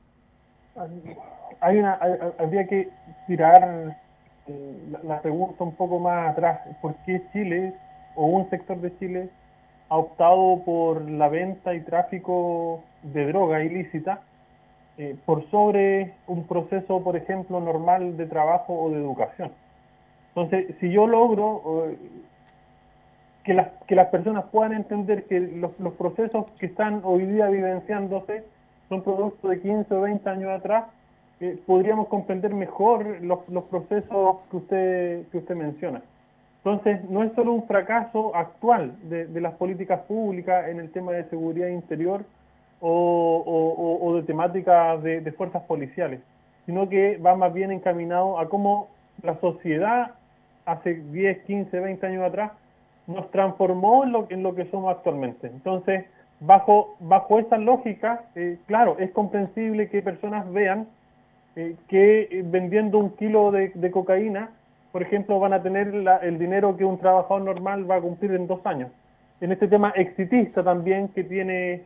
Habría que tirar la pregunta un poco más atrás. ¿Por qué Chile o un sector de Chile ha optado por la venta y tráfico de droga ilícita por sobre un proceso, por ejemplo, normal de trabajo o de educación? Entonces, si yo logro que las personas puedan entender que los procesos que están hoy día vivenciándose son producto de 15 o 20 años atrás, podríamos comprender mejor los procesos que usted menciona. Entonces, no es solo un fracaso actual de las políticas públicas en el tema de seguridad interior o de temáticas de fuerzas policiales, sino que va más bien encaminado a cómo la sociedad hace 10, 15, 20 años atrás nos transformó en lo que somos actualmente. Entonces, bajo esa lógica, claro, es comprensible que personas vean que vendiendo 1 kilo de cocaína, por ejemplo, van a tener el dinero que un trabajador normal va a cumplir en 2 años. En este tema exitista también que tiene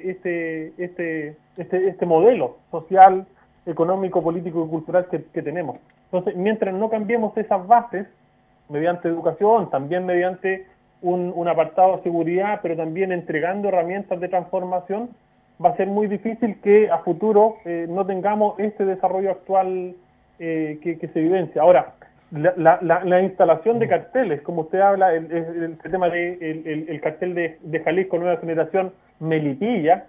este modelo social, económico, político y cultural que tenemos. Entonces, mientras no cambiemos esas bases, mediante educación, también mediante un apartado de seguridad, pero también entregando herramientas de transformación, va a ser muy difícil que a futuro no tengamos este desarrollo actual que se vivencia. Ahora, la instalación de carteles, como usted habla, el tema del cartel de Jalisco Nueva Generación Melipilla,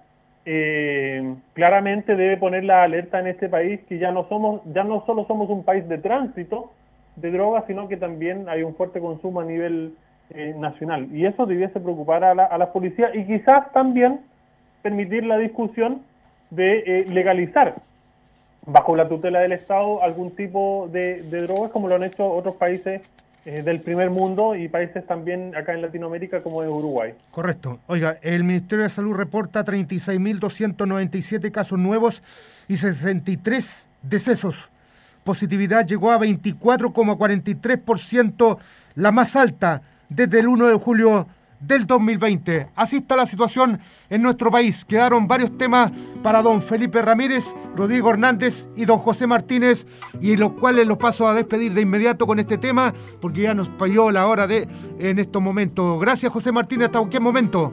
claramente debe poner la alerta en este país que ya no solo somos un país de tránsito de drogas, sino que también hay un fuerte consumo a nivel nacional, y eso debiese preocupar a la policía y quizás también permitir la discusión de legalizar bajo la tutela del Estado algún tipo de drogas, como lo han hecho otros países del primer mundo y países también acá en Latinoamérica como es Uruguay. Correcto. Oiga, el Ministerio de Salud reporta 36.297 casos nuevos y 63 decesos. Positividad llegó a 24,43%, la más alta desde el 1 de julio del 2020. Así está la situación en nuestro país. Quedaron varios temas para don Felipe Ramírez, Rodrigo Hernández y don José Martínez, y los cuales los paso a despedir de inmediato con este tema, porque ya nos falló la hora en estos momentos. Gracias, José Martínez, hasta cualquier momento.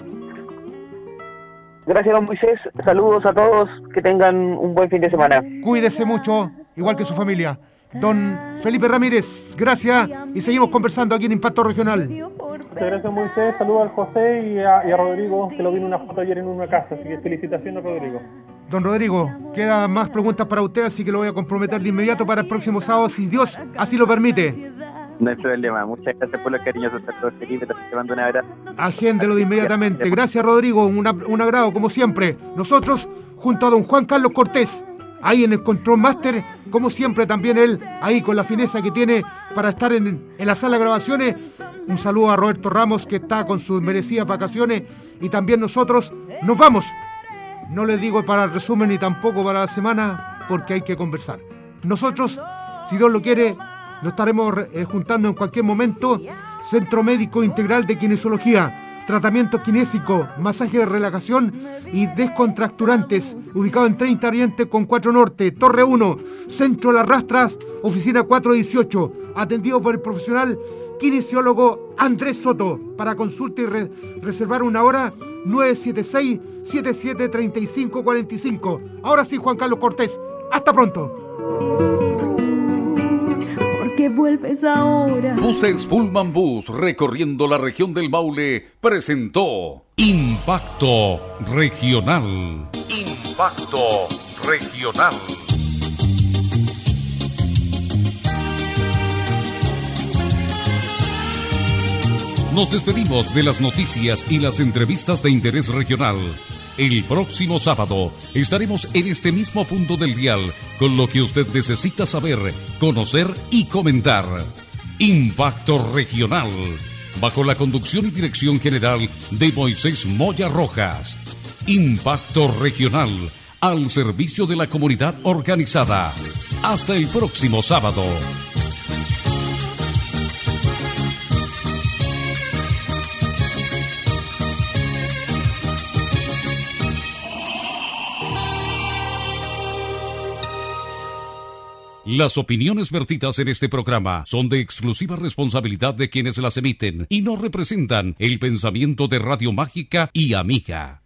Gracias, don Moisés. Saludos a todos, que tengan un buen fin de semana. Cuídese mucho, igual que su familia. Don Felipe Ramírez, gracias, y seguimos conversando aquí en Impacto Regional. Muchas gracias, Moisés. Saludos al José y a Rodrigo, que lo vi en una foto ayer en una casa, así que felicitaciones, Rodrigo. Don Rodrigo, quedan más preguntas para usted, así que lo voy a comprometer de inmediato para el próximo sábado, si Dios así lo permite. No hay problema. Muchas gracias por los cariñosos tratos, Felipe. Te mando un abrazo. Agéndelo de inmediatamente. Gracias, Rodrigo. Un agrado, como siempre. Nosotros, junto a don Juan Carlos Cortés, ahí en el Control Master, como siempre también él, ahí con la fineza que tiene para estar en la sala de grabaciones. Un saludo a Roberto Ramos, que está con sus merecidas vacaciones, y también nosotros nos vamos. No les digo para el resumen ni tampoco para la semana, porque hay que conversar. Nosotros, si Dios lo quiere, nos estaremos juntando en cualquier momento. Centro Médico Integral de Kinesiología, tratamiento kinésico, masaje de relajación y descontracturantes, ubicado en 30 Oriente con 4 Norte, Torre 1, Centro Las Rastras, oficina 418, atendido por el profesional kinesiólogo Andrés Soto. Para consulta y reservar una hora, 976-773545. Ahora sí, Juan Carlos Cortés, hasta pronto. Que vuelves ahora. Buses Pullman Bus recorriendo la región del Maule presentó Impacto Regional. Impacto Regional. Nos despedimos de las noticias y las entrevistas de interés regional. El próximo sábado estaremos en este mismo punto del dial con lo que usted necesita saber, conocer y comentar. Impacto Regional, bajo la conducción y dirección general de Moisés Moya Rojas. Impacto Regional, al servicio de la comunidad organizada. Hasta el próximo sábado. Las opiniones vertidas en este programa son de exclusiva responsabilidad de quienes las emiten y no representan el pensamiento de Radio Mágica y Amiga.